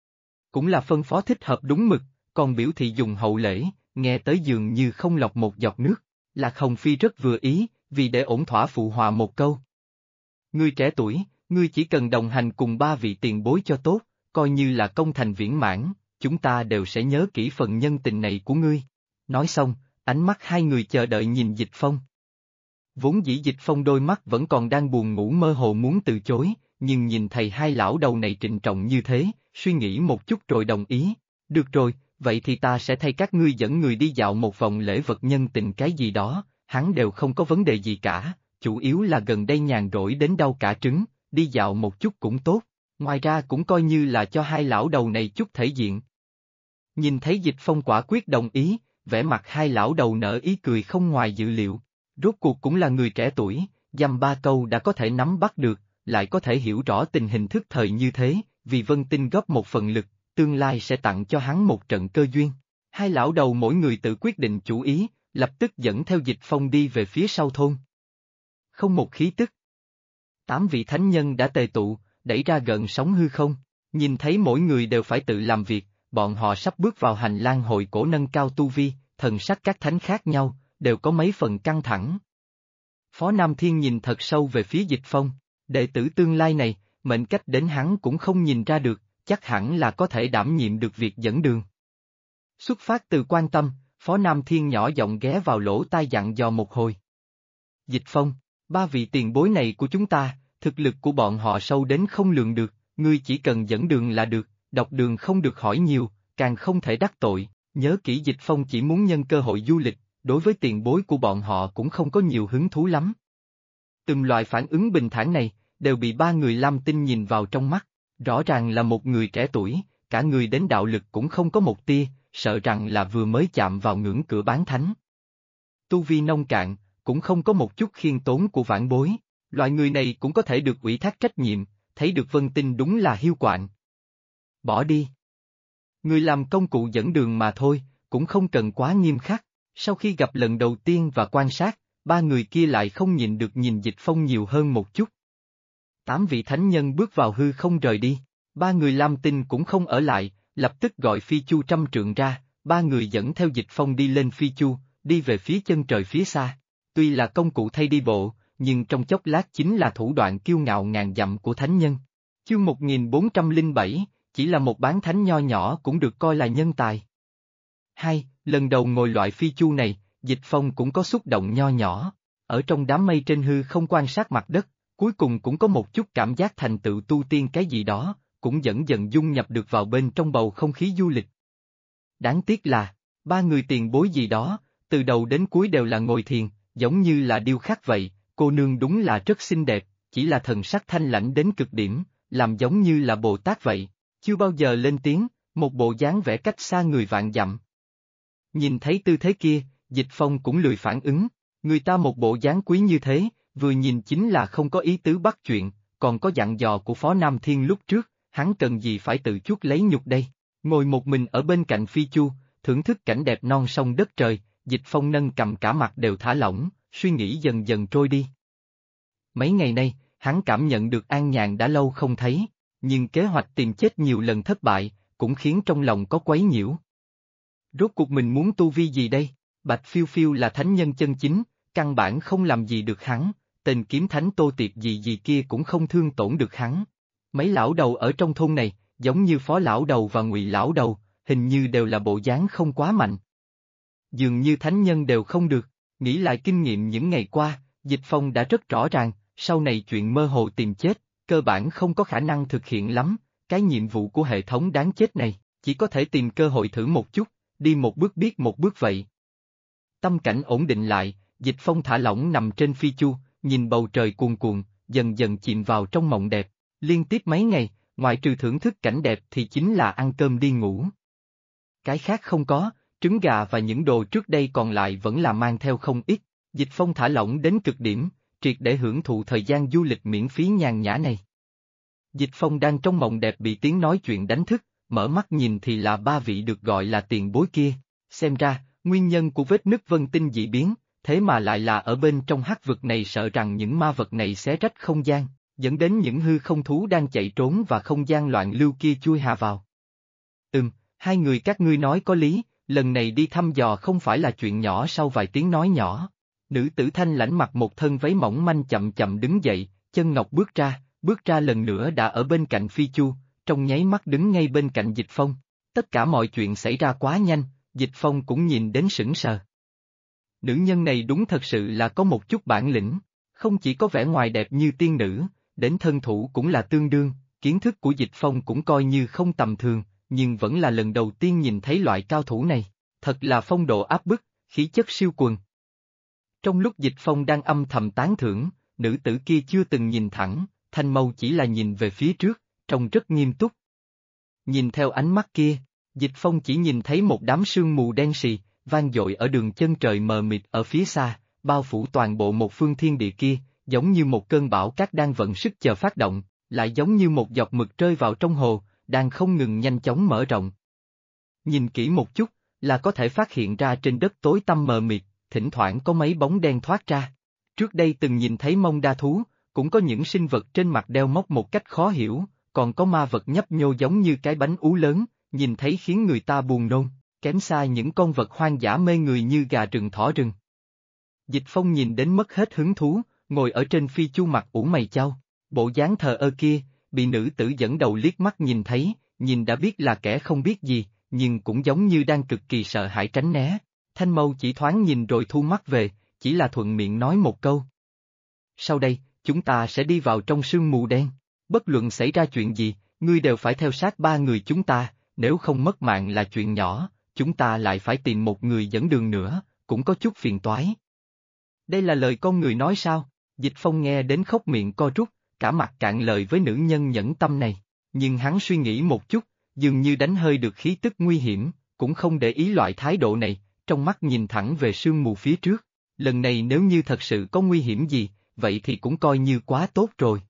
Cũng là phân phó thích hợp đúng mực, còn biểu thị dùng hậu lễ, nghe tới dường như không lọt một giọt nước. Lạc Hồng Phi rất vừa ý, vì để ổn thỏa phụ họa một câu. Ngươi trẻ tuổi, ngươi chỉ cần đồng hành cùng ba vị tiền bối cho tốt, coi như là công thành viễn mãn, chúng ta đều sẽ nhớ kỹ phần nhân tình này của ngươi. Nói xong, ánh mắt hai người chờ đợi nhìn Dịch Phong. Vốn dĩ Dịch Phong đôi mắt vẫn còn đang buồn ngủ mơ hồ muốn từ chối, nhưng nhìn thầy hai lão đầu này trịnh trọng như thế, suy nghĩ một chút rồi đồng ý. Được rồi, vậy thì ta sẽ thay các ngươi dẫn người đi dạo một vòng lễ vật nhân tình cái gì đó, hắn đều không có vấn đề gì cả, chủ yếu là gần đây nhàn rỗi đến đau cả trứng, đi dạo một chút cũng tốt, ngoài ra cũng coi như là cho hai lão đầu này chút thể diện. Nhìn thấy Dịch Phong quả quyết đồng ý, vẻ mặt hai lão đầu nở ý cười không ngoài dự liệu. Rốt cuộc cũng là người trẻ tuổi, dăm ba câu đã có thể nắm bắt được, lại có thể hiểu rõ tình hình thức thời như thế, vì Vân Tinh góp một phần lực, tương lai sẽ tặng cho hắn một trận cơ duyên. Hai lão đầu mỗi người tự quyết định chủ ý, lập tức dẫn theo Dịch Phong đi về phía sau thôn. Không một khí tức. 8 vị thánh nhân đã tề tụ, đẩy ra gợn sóng hư không, nhìn thấy mỗi người đều phải tự làm việc, bọn họ sắp bước vào hành lang hội cổ nâng cao tu vi, thần sắc các thánh khác nhau, đều có mấy phần căng thẳng. Phó Nam Thiên nhìn thật sâu về phía Dịch Phong, đệ tử tương lai này, mệnh cách đến hắn cũng không nhìn ra được, chắc hẳn là có thể đảm nhiệm được việc dẫn đường. Xuất phát từ quan tâm, Phó Nam Thiên nhỏ giọng ghé vào lỗ tai dặn dò một hồi. Dịch Phong, ba vị tiền bối này của chúng ta, thực lực của bọn họ sâu đến không lường được, ngươi chỉ cần dẫn đường là được, đọc đường không được hỏi nhiều, càng không thể đắc tội, nhớ kỹ Dịch Phong chỉ muốn nhân cơ hội du lịch, đối với tiền bối của bọn họ cũng không có nhiều hứng thú lắm. Từng loại phản ứng bình thản này, đều bị ba người Lam Tinh nhìn vào trong mắt, rõ ràng là một người trẻ tuổi, cả người đến đạo lực cũng không có một tia, sợ rằng là vừa mới chạm vào ngưỡng cửa bán thánh. Tu vi nông cạn, cũng không có một chút khiêm tốn của vãn bối, loại người này cũng có thể được ủy thác trách nhiệm, thấy được Vân Tinh đúng là hiu quạnh. Bỏ đi. Người làm công cụ dẫn đường mà thôi, cũng không cần quá nghiêm khắc. Sau khi gặp lần đầu tiên và quan sát, ba người kia lại không nhìn được nhìn Dịch Phong nhiều hơn một chút. 8 vị thánh nhân bước vào hư không rời đi, ba người Lam Tinh cũng không ở lại, lập tức gọi phi chu trăm trượng ra, ba người dẫn theo Dịch Phong đi lên phi chu, đi về phía chân trời phía xa. Tuy là công cụ thay đi bộ, nhưng trong chốc lát chính là thủ đoạn kiêu ngạo ngàn dặm của thánh nhân. Chương 1407, chỉ là một bán thánh nho nhỏ cũng được coi là nhân tài. Lần đầu ngồi loại phi chu này, Dịch Phong cũng có xúc động nho nhỏ, ở trong đám mây trên hư không quan sát mặt đất, cuối cùng cũng có một chút cảm giác thành tựu tu tiên cái gì đó, cũng dần dần dung nhập được vào bên trong bầu không khí du lịch. Đáng tiếc là, ba người tiền bối gì đó, từ đầu đến cuối đều là ngồi thiền, giống như là điêu khắc vậy, cô nương đúng là rất xinh đẹp, chỉ là thần sắc thanh lãnh đến cực điểm, làm giống như là Bồ Tát vậy, chưa bao giờ lên tiếng, một bộ dáng vẻ cách xa người vạn dặm. Nhìn thấy tư thế kia, Dịch Phong cũng lười phản ứng, người ta một bộ dáng quý như thế, vừa nhìn chính là không có ý tứ bắt chuyện, còn có dặn dò của Phó Nam Thiên lúc trước, hắn cần gì phải tự chuốc lấy nhục đây, ngồi một mình ở bên cạnh phi chu, thưởng thức cảnh đẹp non sông đất trời, Dịch Phong nâng cầm cả mặt đều thả lỏng, suy nghĩ dần dần trôi đi. Mấy ngày nay, hắn cảm nhận được an nhàn đã lâu không thấy, nhưng kế hoạch tìm chết nhiều lần thất bại, cũng khiến trong lòng có quấy nhiễu. Rốt cuộc mình muốn tu vi gì đây? Bạch Phiêu Phiêu là thánh nhân chân chính, căn bản không làm gì được hắn, tên kiếm thánh Tô Tiệp gì gì kia cũng không thương tổn được hắn. Mấy lão đầu ở trong thôn này, giống như Phó lão đầu và Ngụy lão đầu, hình như đều là bộ dáng không quá mạnh. Dường như thánh nhân đều không được, nghĩ lại kinh nghiệm những ngày qua, Dịch Phong đã rất rõ ràng, sau này chuyện mơ hồ tìm chết, cơ bản không có khả năng thực hiện lắm, cái nhiệm vụ của hệ thống đáng chết này, chỉ có thể tìm cơ hội thử một chút, đi một bước biết một bước vậy. Tâm cảnh ổn định lại, Dịch Phong thả lỏng nằm trên phi chu, nhìn bầu trời cuồn cuộn, dần dần chìm vào trong mộng đẹp, liên tiếp mấy ngày, ngoại trừ thưởng thức cảnh đẹp thì chính là ăn cơm đi ngủ. Cái khác không có, trứng gà và những đồ trước đây còn lại vẫn là mang theo không ít, Dịch Phong thả lỏng đến cực điểm, triệt để hưởng thụ thời gian du lịch miễn phí nhàn nhã này. Dịch Phong đang trong mộng đẹp bị tiếng nói chuyện đánh thức, mở mắt nhìn thì là ba vị được gọi là tiền bối kia, xem ra, nguyên nhân của vết nứt vân tinh dị biến, thế mà lại là ở bên trong hắc vực này sợ rằng những ma vật này xé rách không gian, dẫn đến những hư không thú đang chạy trốn và không gian loạn lưu kia chui hạ vào. Hai người các ngươi nói có lý, lần này đi thăm dò không phải là chuyện nhỏ. Sau vài tiếng nói nhỏ, nữ tử thanh lãnh mặc một thân váy mỏng manh chậm chậm đứng dậy, chân ngọc bước ra lần nữa đã ở bên cạnh Phi Chu, trong nháy mắt đứng ngay bên cạnh Dịch Phong. Tất cả mọi chuyện xảy ra quá nhanh, Dịch Phong cũng nhìn đến sững sờ. Nữ nhân này đúng thật sự là có một chút bản lĩnh, không chỉ có vẻ ngoài đẹp như tiên nữ, đến thân thủ cũng là tương đương, kiến thức của Dịch Phong cũng coi như không tầm thường, nhưng vẫn là lần đầu tiên nhìn thấy loại cao thủ này, thật là phong độ áp bức, khí chất siêu quần. Trong lúc Dịch Phong đang âm thầm tán thưởng, nữ tử kia chưa từng nhìn thẳng, thanh mâu chỉ là nhìn về phía trước, trông rất nghiêm túc. Nhìn theo ánh mắt kia, Dịch Phong chỉ nhìn thấy một đám sương mù đen sì, vang dội ở đường chân trời mờ mịt ở phía xa, bao phủ toàn bộ một phương thiên địa kia, giống như một cơn bão cát đang vận sức chờ phát động, lại giống như một giọt mực rơi vào trong hồ, đang không ngừng nhanh chóng mở rộng. Nhìn kỹ một chút, là có thể phát hiện ra trên đất tối tăm mờ mịt, thỉnh thoảng có mấy bóng đen thoát ra. Trước đây từng nhìn thấy mông đa thú, cũng có những sinh vật trên mặt đeo móc một cách khó hiểu, còn có ma vật nhấp nhô giống như cái bánh ú lớn, nhìn thấy khiến người ta buồn nôn, kém xa những con vật hoang dã mê người như gà rừng thỏ rừng. Dịch Phong nhìn đến mất hết hứng thú, ngồi ở trên Phi Chu mặt ủ mày chau, bộ dáng thờ ơ kia, bị nữ tử dẫn đầu liếc mắt nhìn thấy, nhìn đã biết là kẻ không biết gì, nhưng cũng giống như đang cực kỳ sợ hãi tránh né. Thanh Mâu chỉ thoáng nhìn rồi thu mắt về, chỉ là thuận miệng nói một câu. Sau đây, chúng ta sẽ đi vào trong sương mù đen, bất luận xảy ra chuyện gì, ngươi đều phải theo sát ba người chúng ta, nếu không mất mạng là chuyện nhỏ, chúng ta lại phải tìm một người dẫn đường nữa, cũng có chút phiền toái. Đây là lời con người nói sao? Dịch Phong nghe đến khóc miệng co rút, cả mặt cạn lời với nữ nhân nhẫn tâm này, nhưng hắn suy nghĩ một chút, dường như đánh hơi được khí tức nguy hiểm, cũng không để ý loại thái độ này, trong mắt nhìn thẳng về sương mù phía trước, lần này nếu như thật sự có nguy hiểm gì, vậy thì cũng coi như quá tốt rồi.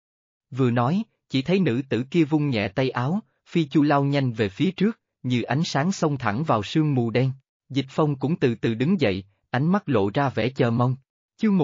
Vừa nói, chỉ thấy nữ tử kia vung nhẹ tay áo, Phi Chu lao nhanh về phía trước, như ánh sáng xông thẳng vào sương mù đen. Dịch Phong cũng từ từ đứng dậy, ánh mắt lộ ra vẻ chờ mong. Chương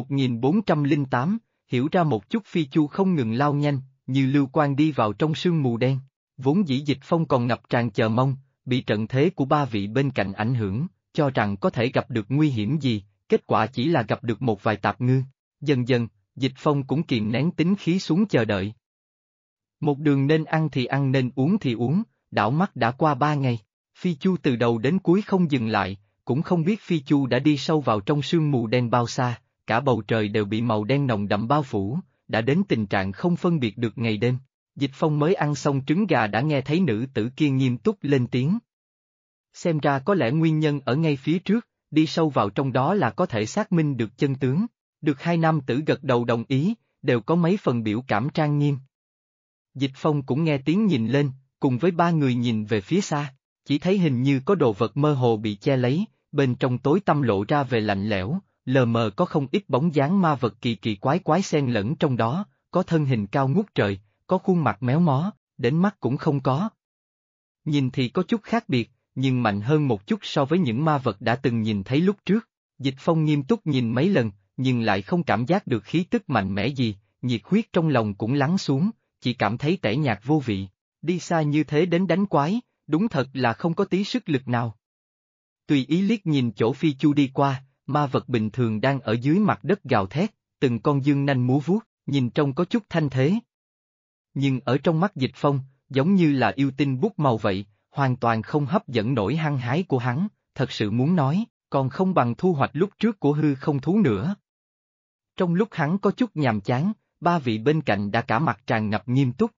1408, hiểu ra một chút. Phi Chu không ngừng lao nhanh, như lưu quang đi vào trong sương mù đen. Vốn dĩ Dịch Phong còn ngập tràn chờ mong, bị trận thế của ba vị bên cạnh ảnh hưởng, cho rằng có thể gặp được nguy hiểm gì, kết quả chỉ là gặp được một vài tạp ngư. Dần dần, Dịch Phong cũng kìm nén tính khí xuống chờ đợi. Một đường nên ăn thì ăn nên uống thì uống, đảo mắt đã qua 3 ngày. Phi Chu từ đầu đến cuối không dừng lại, cũng không biết Phi Chu đã đi sâu vào trong sương mù đen bao xa, cả bầu trời đều bị màu đen nồng đậm bao phủ, đã đến tình trạng không phân biệt được ngày đêm. Dịch Phong mới ăn xong trứng gà đã nghe thấy nữ tử kia nghiêm túc lên tiếng. Xem ra có lẽ nguyên nhân ở ngay phía trước, đi sâu vào trong đó là có thể xác minh được chân tướng. Được hai nam tử gật đầu đồng ý, đều có mấy phần biểu cảm trang nghiêm. Dịch Phong cũng nghe tiếng nhìn lên, cùng với ba người nhìn về phía xa, chỉ thấy hình như có đồ vật mơ hồ bị che lấy, bên trong tối tăm lộ ra về lạnh lẽo, lờ mờ có không ít bóng dáng ma vật kỳ kỳ quái quái xen lẫn trong đó, có thân hình cao ngút trời, có khuôn mặt méo mó, đến mắt cũng không có. Nhìn thì có chút khác biệt, nhưng mạnh hơn một chút so với những ma vật đã từng nhìn thấy lúc trước. Dịch Phong nghiêm túc nhìn mấy lần, nhưng lại không cảm giác được khí tức mạnh mẽ gì, nhiệt huyết trong lòng cũng lắng xuống, chỉ cảm thấy tẻ nhạt vô vị. Đi xa như thế đến đánh quái, đúng thật là không có tí sức lực nào. Tùy ý liếc nhìn chỗ Phi Chu đi qua, ma vật bình thường đang ở dưới mặt đất gào thét, từng con dương nanh múa vuốt, nhìn trông có chút thanh thế. Nhưng ở trong mắt Dịch Phong, giống như là yêu tinh bút màu vậy, hoàn toàn không hấp dẫn nổi hăng hái của hắn, thật sự muốn nói, còn không bằng thu hoạch lúc trước của hư không thú nữa. Trong lúc hắn có chút nhàm chán, ba vị bên cạnh đã cả mặt tràn ngập nghiêm túc.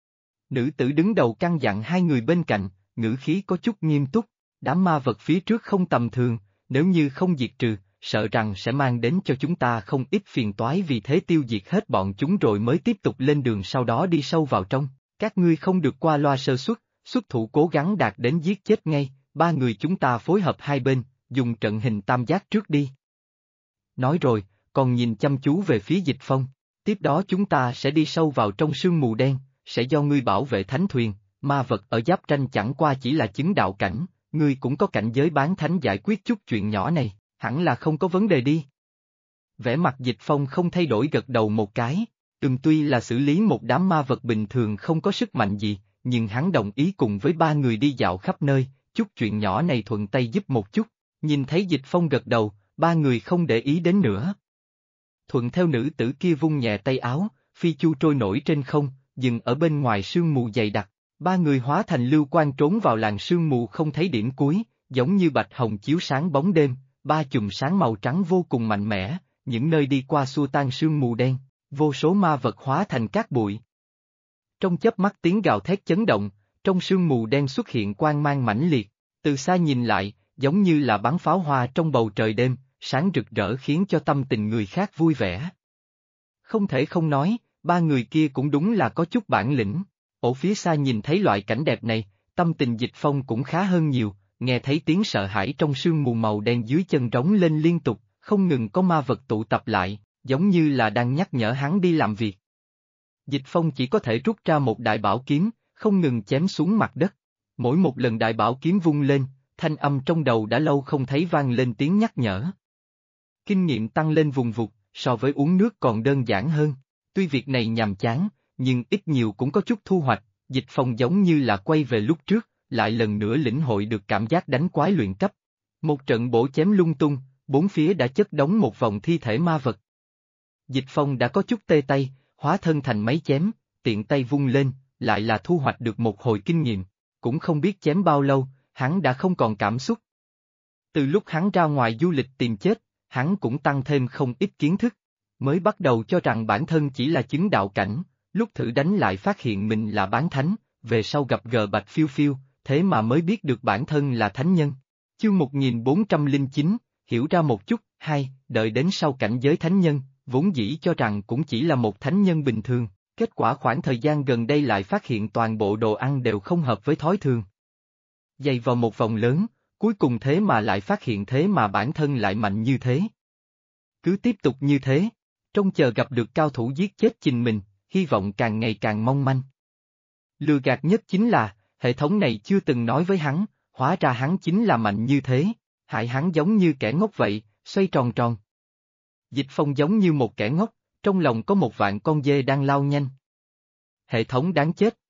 Nữ tử đứng đầu căn dặn hai người bên cạnh, ngữ khí có chút nghiêm túc, đám ma vật phía trước không tầm thường, nếu như không diệt trừ, sợ rằng sẽ mang đến cho chúng ta không ít phiền toái, vì thế tiêu diệt hết bọn chúng rồi mới tiếp tục lên đường, sau đó đi sâu vào trong, các ngươi không được qua loa sơ suất, xuất thủ cố gắng đạt đến giết chết ngay, ba người chúng ta phối hợp hai bên, dùng trận hình tam giác trước đi. Nói rồi, còn nhìn chăm chú về phía Dịch Phong, tiếp đó chúng ta sẽ đi sâu vào trong sương mù đen, sẽ do ngươi bảo vệ thánh thuyền, ma vật ở giáp tranh chẳng qua chỉ là chứng đạo cảnh, ngươi cũng có cảnh giới bán thánh, giải quyết chút chuyện nhỏ này, hẳn là không có vấn đề đi. Vẻ mặt Dịch Phong không thay đổi gật đầu một cái, tuy là xử lý một đám ma vật bình thường không có sức mạnh gì, nhưng hắn đồng ý cùng với ba người đi dạo khắp nơi, chút chuyện nhỏ này thuận tay giúp một chút. Nhìn thấy Dịch Phong gật đầu, ba người không để ý đến nữa. Thuận theo nữ tử kia vung nhẹ tay áo, phi chu trôi nổi trên không, dừng ở bên ngoài sương mù dày đặc. Ba người hóa thành lưu quang trốn vào làn sương mù không thấy điểm cuối, giống như bạch hồng chiếu sáng bóng đêm, ba chùm sáng màu trắng vô cùng mạnh mẽ, những nơi đi qua xua tan sương mù đen, vô số ma vật hóa thành cát bụi. Trong chớp mắt tiếng gào thét chấn động, trong sương mù đen xuất hiện quang mang mãnh liệt, từ xa nhìn lại, giống như là bắn pháo hoa trong bầu trời đêm, sáng rực rỡ khiến cho tâm tình người khác vui vẻ. Không thể không nói, ba người kia cũng đúng là có chút bản lĩnh. Ở phía xa nhìn thấy loại cảnh đẹp này, tâm tình Dịch Phong cũng khá hơn nhiều, nghe thấy tiếng sợ hãi trong sương mù màu đen dưới chân rống lên liên tục, không ngừng có ma vật tụ tập lại, giống như là đang nhắc nhở hắn đi làm việc. Dịch Phong chỉ có thể rút ra một đại bảo kiếm, không ngừng chém xuống mặt đất. Mỗi một lần đại bảo kiếm vung lên, thanh âm trong đầu đã lâu không thấy vang lên tiếng nhắc nhở. Kinh nghiệm tăng lên vùng vụt, so với uống nước còn đơn giản hơn. Tuy việc này nhàm chán, nhưng ít nhiều cũng có chút thu hoạch, Dịch Phong giống như là quay về lúc trước, lại lần nữa lĩnh hội được cảm giác đánh quái luyện cấp. Một trận bổ chém lung tung, bốn phía đã chất đống một vòng thi thể ma vật. Dịch Phong đã có chút tê tay, hóa thân thành máy chém, tiện tay vung lên, lại là thu hoạch được một hồi kinh nghiệm, cũng không biết chém bao lâu, hắn đã không còn cảm xúc. Từ lúc hắn ra ngoài du lịch tìm chết, hắn cũng tăng thêm không ít kiến thức, mới bắt đầu cho rằng bản thân chỉ là chứng đạo cảnh, lúc thử đánh lại phát hiện mình là bán thánh, về sau gặp gờ Bạch Phiêu Phiêu, thế mà mới biết được bản thân là thánh nhân. Chương 1409, hiểu ra một chút, hai, đợi đến sau cảnh giới thánh nhân, vốn dĩ cho rằng cũng chỉ là một thánh nhân bình thường, kết quả khoảng thời gian gần đây lại phát hiện toàn bộ đồ ăn đều không hợp với thói thường. Dày vào một vòng lớn, cuối cùng thế mà lại phát hiện thế mà bản thân lại mạnh như thế. Cứ tiếp tục như thế, trông chờ gặp được cao thủ giết chết chính mình, hy vọng càng ngày càng mong manh. Lừa gạt nhất chính là, hệ thống này chưa từng nói với hắn, hóa ra hắn chính là mạnh như thế, hại hắn giống như kẻ ngốc vậy, xoay tròn tròn. Dịch Phong giống như một kẻ ngốc, trong lòng có một vạn con dê đang lao nhanh. Hệ thống đáng chết.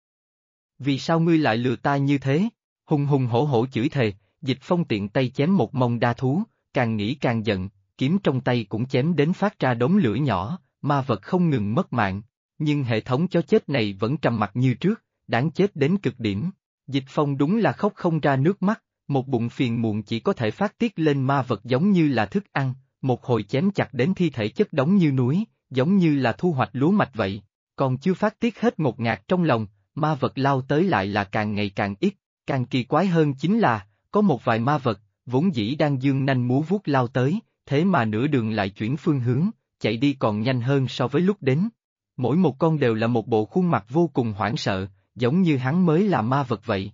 Vì sao ngươi lại lừa ta như thế? Hùng hùng hổ hổ chửi thề, Dịch Phong tiện tay chém một mông đa thú, càng nghĩ càng giận, kiếm trong tay cũng chém đến phát ra đống lửa nhỏ, ma vật không ngừng mất mạng, nhưng hệ thống chó chết này vẫn trầm mặc như trước, đáng chết đến cực điểm. Dịch Phong đúng là khóc không ra nước mắt, một bụng phiền muộn chỉ có thể phát tiết lên ma vật giống như là thức ăn, một hồi chém chặt đến thi thể chất đống như núi, giống như là thu hoạch lúa mạch vậy, còn chưa phát tiết hết ngột ngạt trong lòng, ma vật lao tới lại là càng ngày càng ít, càng kỳ quái hơn chính là, có một vài ma vật, vốn dĩ đang dương nanh múa vuốt lao tới, thế mà nửa đường lại chuyển phương hướng, chạy đi còn nhanh hơn so với lúc đến. Mỗi một con đều là một bộ khuôn mặt vô cùng hoảng sợ, giống như hắn mới là ma vật vậy.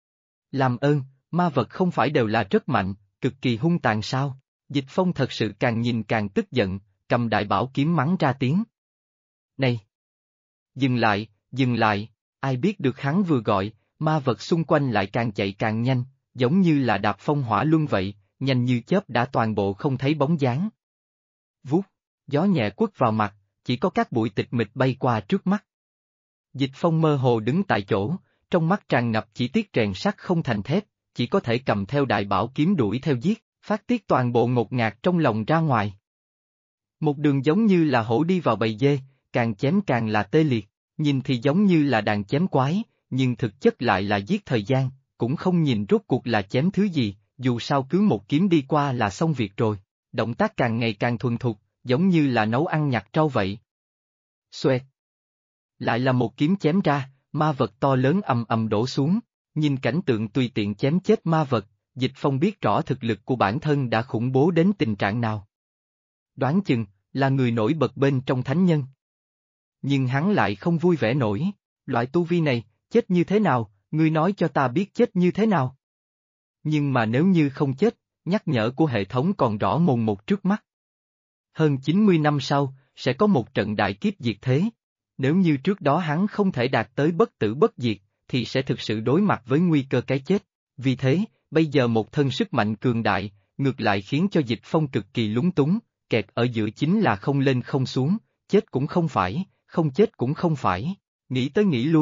Làm ơn, ma vật không phải đều là rất mạnh, cực kỳ hung tàn sao? Dịch Phong thật sự càng nhìn càng tức giận, cầm đại bảo kiếm mắng ra tiếng. Này! Dừng lại, ai biết được hắn vừa gọi, ma vật xung quanh lại càng chạy càng nhanh, giống như là đạp phong hỏa luân vậy, nhanh như chớp đã toàn bộ không thấy bóng dáng. Vút, gió nhẹ quất vào mặt, chỉ có các bụi tịch mịch bay qua trước mắt. Dịch Phong mơ hồ đứng tại chỗ, trong mắt tràn ngập chỉ tiếc rèn sắt không thành thép, chỉ có thể cầm theo đại bảo kiếm đuổi theo giết, phát tiết toàn bộ ngột ngạt trong lòng ra ngoài. Một đường giống như là hổ đi vào bầy dê, càng chém càng là tê liệt, nhìn thì giống như là đàn chém quái, nhưng thực chất lại là giết thời gian, cũng không nhìn rốt cuộc là chém thứ gì, dù sao cứ một kiếm đi qua là xong việc rồi, động tác càng ngày càng thuần thục, giống như là nấu ăn nhặt rau vậy. Xoẹt! Lại là một kiếm chém ra, ma vật to lớn ầm ầm đổ xuống, nhìn cảnh tượng tùy tiện chém chết ma vật, Dịch Phong biết rõ thực lực của bản thân đã khủng bố đến tình trạng nào. Đoán chừng, là người nổi bật bên trong thánh nhân. Nhưng hắn lại không vui vẻ nổi, loại tu vi này, chết như thế nào, ngươi nói cho ta biết chết như thế nào. Nhưng mà nếu như không chết, nhắc nhở của hệ thống còn rõ mồn một trước mắt. Hơn 90 năm sau, sẽ có một trận đại kiếp diệt thế. Nếu như trước đó hắn không thể đạt tới bất tử bất diệt, thì sẽ thực sự đối mặt với nguy cơ cái chết. Vì thế, bây giờ một thân sức mạnh cường đại, ngược lại khiến cho Dịch Phong cực kỳ lúng túng, kẹt ở giữa chính là không lên không xuống, chết cũng không phải, không chết cũng không phải. Nghĩ tới nghĩ lui,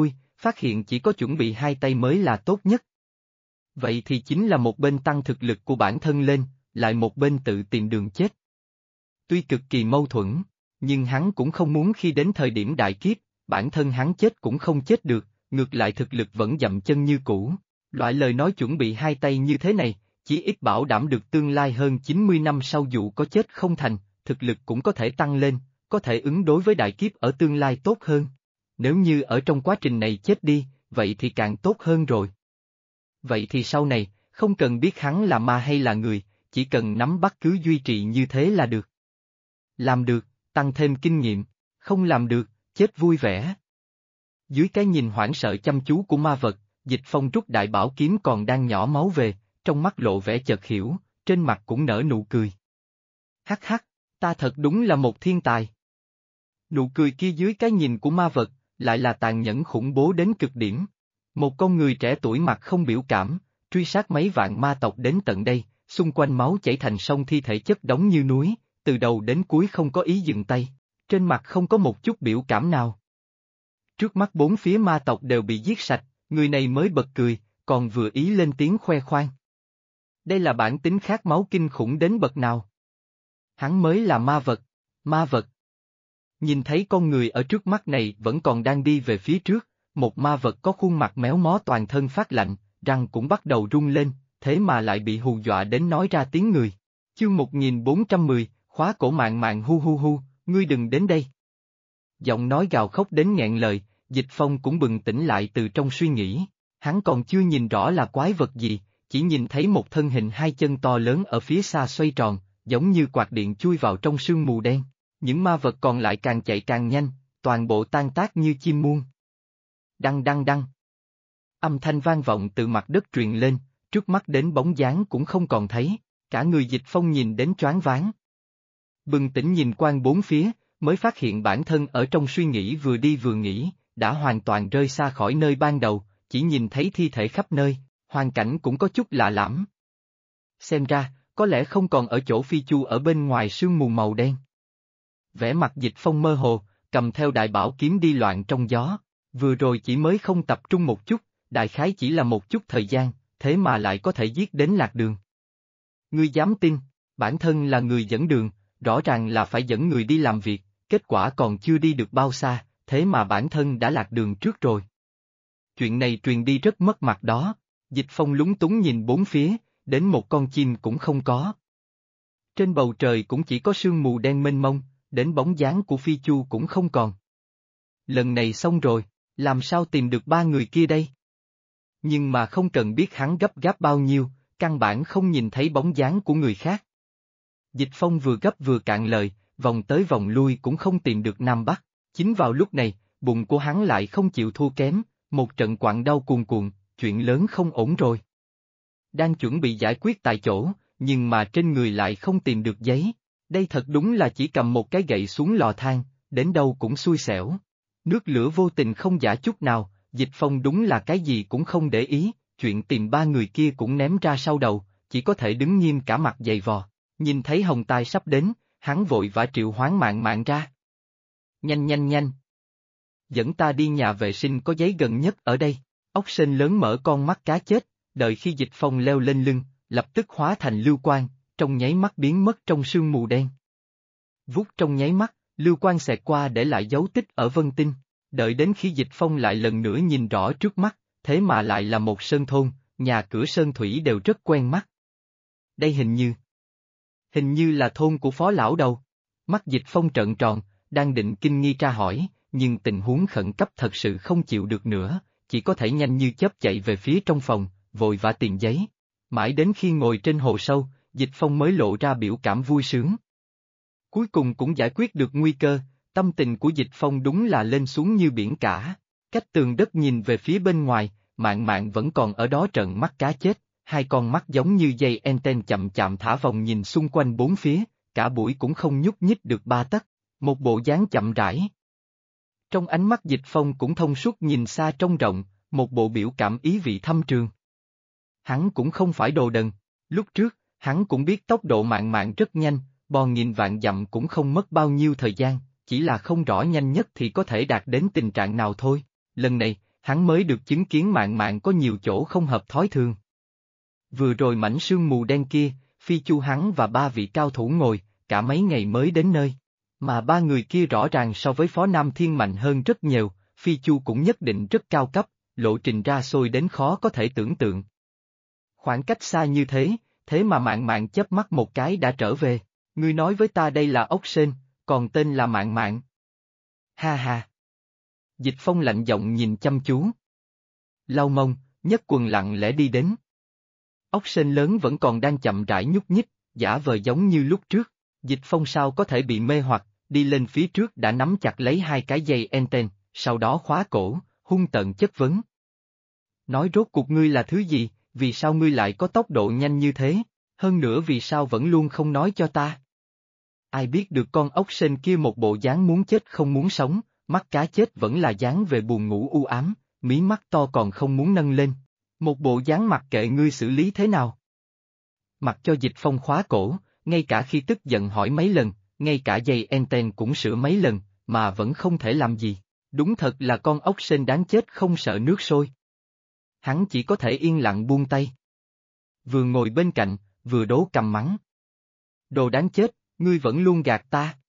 phát hiện chỉ có chuẩn bị hai tay mới là tốt nhất. Vậy thì chính là một bên tăng thực lực của bản thân lên, lại một bên tự tìm đường chết. Tuy cực kỳ mâu thuẫn, nhưng hắn cũng không muốn khi đến thời điểm đại kiếp, bản thân hắn chết cũng không chết được, ngược lại thực lực vẫn dậm chân như cũ. Loại lời nói chuẩn bị hai tay như thế này, chỉ ít bảo đảm được tương lai hơn 90 năm sau dù có chết không thành, thực lực cũng có thể tăng lên, có thể ứng đối với đại kiếp ở tương lai tốt hơn. Nếu như ở trong quá trình này chết đi, vậy thì càng tốt hơn rồi. Vậy thì sau này, không cần biết hắn là ma hay là người, chỉ cần nắm bắt cứ duy trì như thế là được. Làm được, tăng thêm kinh nghiệm, không làm được, chết vui vẻ. Dưới cái nhìn hoảng sợ chăm chú của ma vật, Dịch Phong rút đại bảo kiếm còn đang nhỏ máu về, trong mắt lộ vẻ chợt hiểu, trên mặt cũng nở nụ cười. Hắc hắc, ta thật đúng là một thiên tài. Nụ cười kia dưới cái nhìn của ma vật, lại là tàn nhẫn khủng bố đến cực điểm. Một con người trẻ tuổi mặt không biểu cảm, truy sát mấy vạn ma tộc đến tận đây, xung quanh máu chảy thành sông thi thể chất đống như núi, từ đầu đến cuối không có ý dừng tay, trên mặt không có một chút biểu cảm nào. Trước mắt bốn phía ma tộc đều bị giết sạch, người này mới bật cười, còn vừa ý lên tiếng khoe khoang. Đây là bản tính khát máu kinh khủng đến bậc nào. Hắn mới là ma vật, ma vật. Nhìn thấy con người ở trước mắt này vẫn còn đang đi về phía trước, một ma vật có khuôn mặt méo mó toàn thân phát lạnh, răng cũng bắt đầu rung lên, thế mà lại bị hù dọa đến nói ra tiếng người. Chương 1410, khóa cổ mạng mạng hu hu hu, ngươi đừng đến đây. Giọng nói gào khóc đến nghẹn lời, Dịch Phong cũng bừng tỉnh lại từ trong suy nghĩ, hắn còn chưa nhìn rõ là quái vật gì, chỉ nhìn thấy một thân hình hai chân to lớn ở phía xa xoay tròn, giống như quạt điện chui vào trong sương mù đen. Những ma vật còn lại càng chạy càng nhanh, toàn bộ tan tác như chim muông. Đăng đăng đăng. Âm thanh vang vọng từ mặt đất truyền lên, trước mắt đến bóng dáng cũng không còn thấy, cả người Dịch Phong nhìn đến choáng váng. Bừng tỉnh nhìn quanh bốn phía, mới phát hiện bản thân ở trong suy nghĩ vừa đi vừa nghĩ, đã hoàn toàn rơi xa khỏi nơi ban đầu, chỉ nhìn thấy thi thể khắp nơi, hoàn cảnh cũng có chút lạ lẫm. Xem ra, có lẽ không còn ở chỗ Phi Chu ở bên ngoài sương mù màu đen. Vẻ mặt Dịch Phong mơ hồ, cầm theo đại bảo kiếm đi loạn trong gió, vừa rồi chỉ mới không tập trung một chút, đại khái chỉ là một chút thời gian, thế mà lại có thể giết đến lạc đường. Ngươi dám tin, bản thân là người dẫn đường, rõ ràng là phải dẫn người đi làm việc, kết quả còn chưa đi được bao xa, thế mà bản thân đã lạc đường trước rồi. Chuyện này truyền đi rất mất mặt đó, Dịch Phong lúng túng nhìn bốn phía, đến một con chim cũng không có. Trên bầu trời cũng chỉ có sương mù đen mênh mông, đến bóng dáng của Phi Chu cũng không còn. Lần này xong rồi, làm sao tìm được ba người kia đây? Nhưng mà không cần biết hắn gấp gáp bao nhiêu, căn bản không nhìn thấy bóng dáng của người khác. Dịch Phong vừa gấp vừa cạn lời, vòng tới vòng lui cũng không tìm được Nam Bắc. Chính vào lúc này, bụng của hắn lại không chịu thua kém, một trận quặn đau cuồn cuộn, chuyện lớn không ổn rồi. Đang chuẩn bị giải quyết tại chỗ, nhưng mà trên người lại không tìm được giấy. Đây thật đúng là chỉ cầm một cái gậy xuống lò than, đến đâu cũng xui xẻo. Nước lửa vô tình không giả chút nào, Dịch Phong đúng là cái gì cũng không để ý, chuyện tìm ba người kia cũng ném ra sau đầu, chỉ có thể đứng nghiêm cả mặt dày vò. Nhìn thấy hồng tài sắp đến, hắn vội vã triệu hoán mạng mạng ra. Nhanh nhanh nhanh. Dẫn ta đi nhà vệ sinh có giấy gần nhất ở đây. Ốc sên lớn mở con mắt cá chết, đợi khi Dịch Phong leo lên lưng, lập tức hóa thành lưu quang, trong nháy mắt biến mất trong sương mù đen. Vút trong nháy mắt, lưu quang xẹt qua để lại dấu tích ở vân tinh, đợi đến khi Dịch Phong lại lần nữa nhìn rõ trước mắt, thế mà lại là một sơn thôn, nhà cửa sơn thủy đều rất quen mắt. Đây hình như là thôn của phó lão đầu. Mắt Dịch Phong trợn tròn, đang định kinh nghi tra hỏi, nhưng tình huống khẩn cấp thật sự không chịu được nữa, chỉ có thể nhanh như chớp chạy về phía trong phòng, vội vã tìm giấy. Mãi đến khi ngồi trên hồ sâu, Dịch Phong mới lộ ra biểu cảm vui sướng. Cuối cùng cũng giải quyết được nguy cơ, tâm tình của Dịch Phong đúng là lên xuống như biển cả. Cách tường đất nhìn về phía bên ngoài, mạng mạng vẫn còn ở đó trợn mắt cá chết, hai con mắt giống như dây anten chậm chạm thả vòng nhìn xung quanh bốn phía, cả buổi cũng không nhúc nhích được ba tấc, một bộ dáng chậm rãi. Trong ánh mắt Dịch Phong cũng thông suốt nhìn xa trông rộng, một bộ biểu cảm ý vị thâm trường. Hắn cũng không phải đồ đần, lúc trước, hắn cũng biết tốc độ mạng mạng rất nhanh, bò nghìn vạn dặm cũng không mất bao nhiêu thời gian, chỉ là không rõ nhanh nhất thì có thể đạt đến tình trạng nào thôi. Lần này, hắn mới được chứng kiến Mạn Mạn có nhiều chỗ không hợp thói thường. Vừa rồi mảnh sương mù đen kia, Phi Chu hắn và ba vị cao thủ ngồi, cả mấy ngày mới đến nơi. Mà ba người kia rõ ràng so với Phó Nam Thiên mạnh hơn rất nhiều, Phi Chu cũng nhất định rất cao cấp, lộ trình ra xôi đến khó có thể tưởng tượng. Khoảng cách xa như thế, thế mà Mạn Mạn chớp mắt một cái đã trở về. Ngươi nói với ta đây là ốc sên, còn tên là Mạn Mạn. Ha ha. Dịch Phong lạnh giọng nhìn chăm chú. Lau mông, nhất quần lặng lẽ đi đến. Ốc sên lớn vẫn còn đang chậm rãi nhúc nhích, giả vờ giống như lúc trước. Dịch Phong sao có thể bị mê hoặc, đi lên phía trước đã nắm chặt lấy hai cái dây enten, sau đó khóa cổ, hung tợn chất vấn. Nói rốt cuộc ngươi là thứ gì, vì sao ngươi lại có tốc độ nhanh như thế, hơn nữa vì sao vẫn luôn không nói cho ta? Ai biết được con ốc sên kia một bộ dáng muốn chết không muốn sống, mắt cá chết vẫn là dáng về buồn ngủ u ám, mí mắt to còn không muốn nâng lên. Một bộ dáng mặc kệ ngươi xử lý thế nào. Mặc cho Dịch Phong khóa cổ, ngay cả khi tức giận hỏi mấy lần, ngay cả dây enten cũng sửa mấy lần, mà vẫn không thể làm gì. Đúng thật là con ốc sên đáng chết không sợ nước sôi. Hắn chỉ có thể yên lặng buông tay. Vừa ngồi bên cạnh, vừa đố cằm mắng. Đồ đáng chết, ngươi vẫn luôn gạt ta.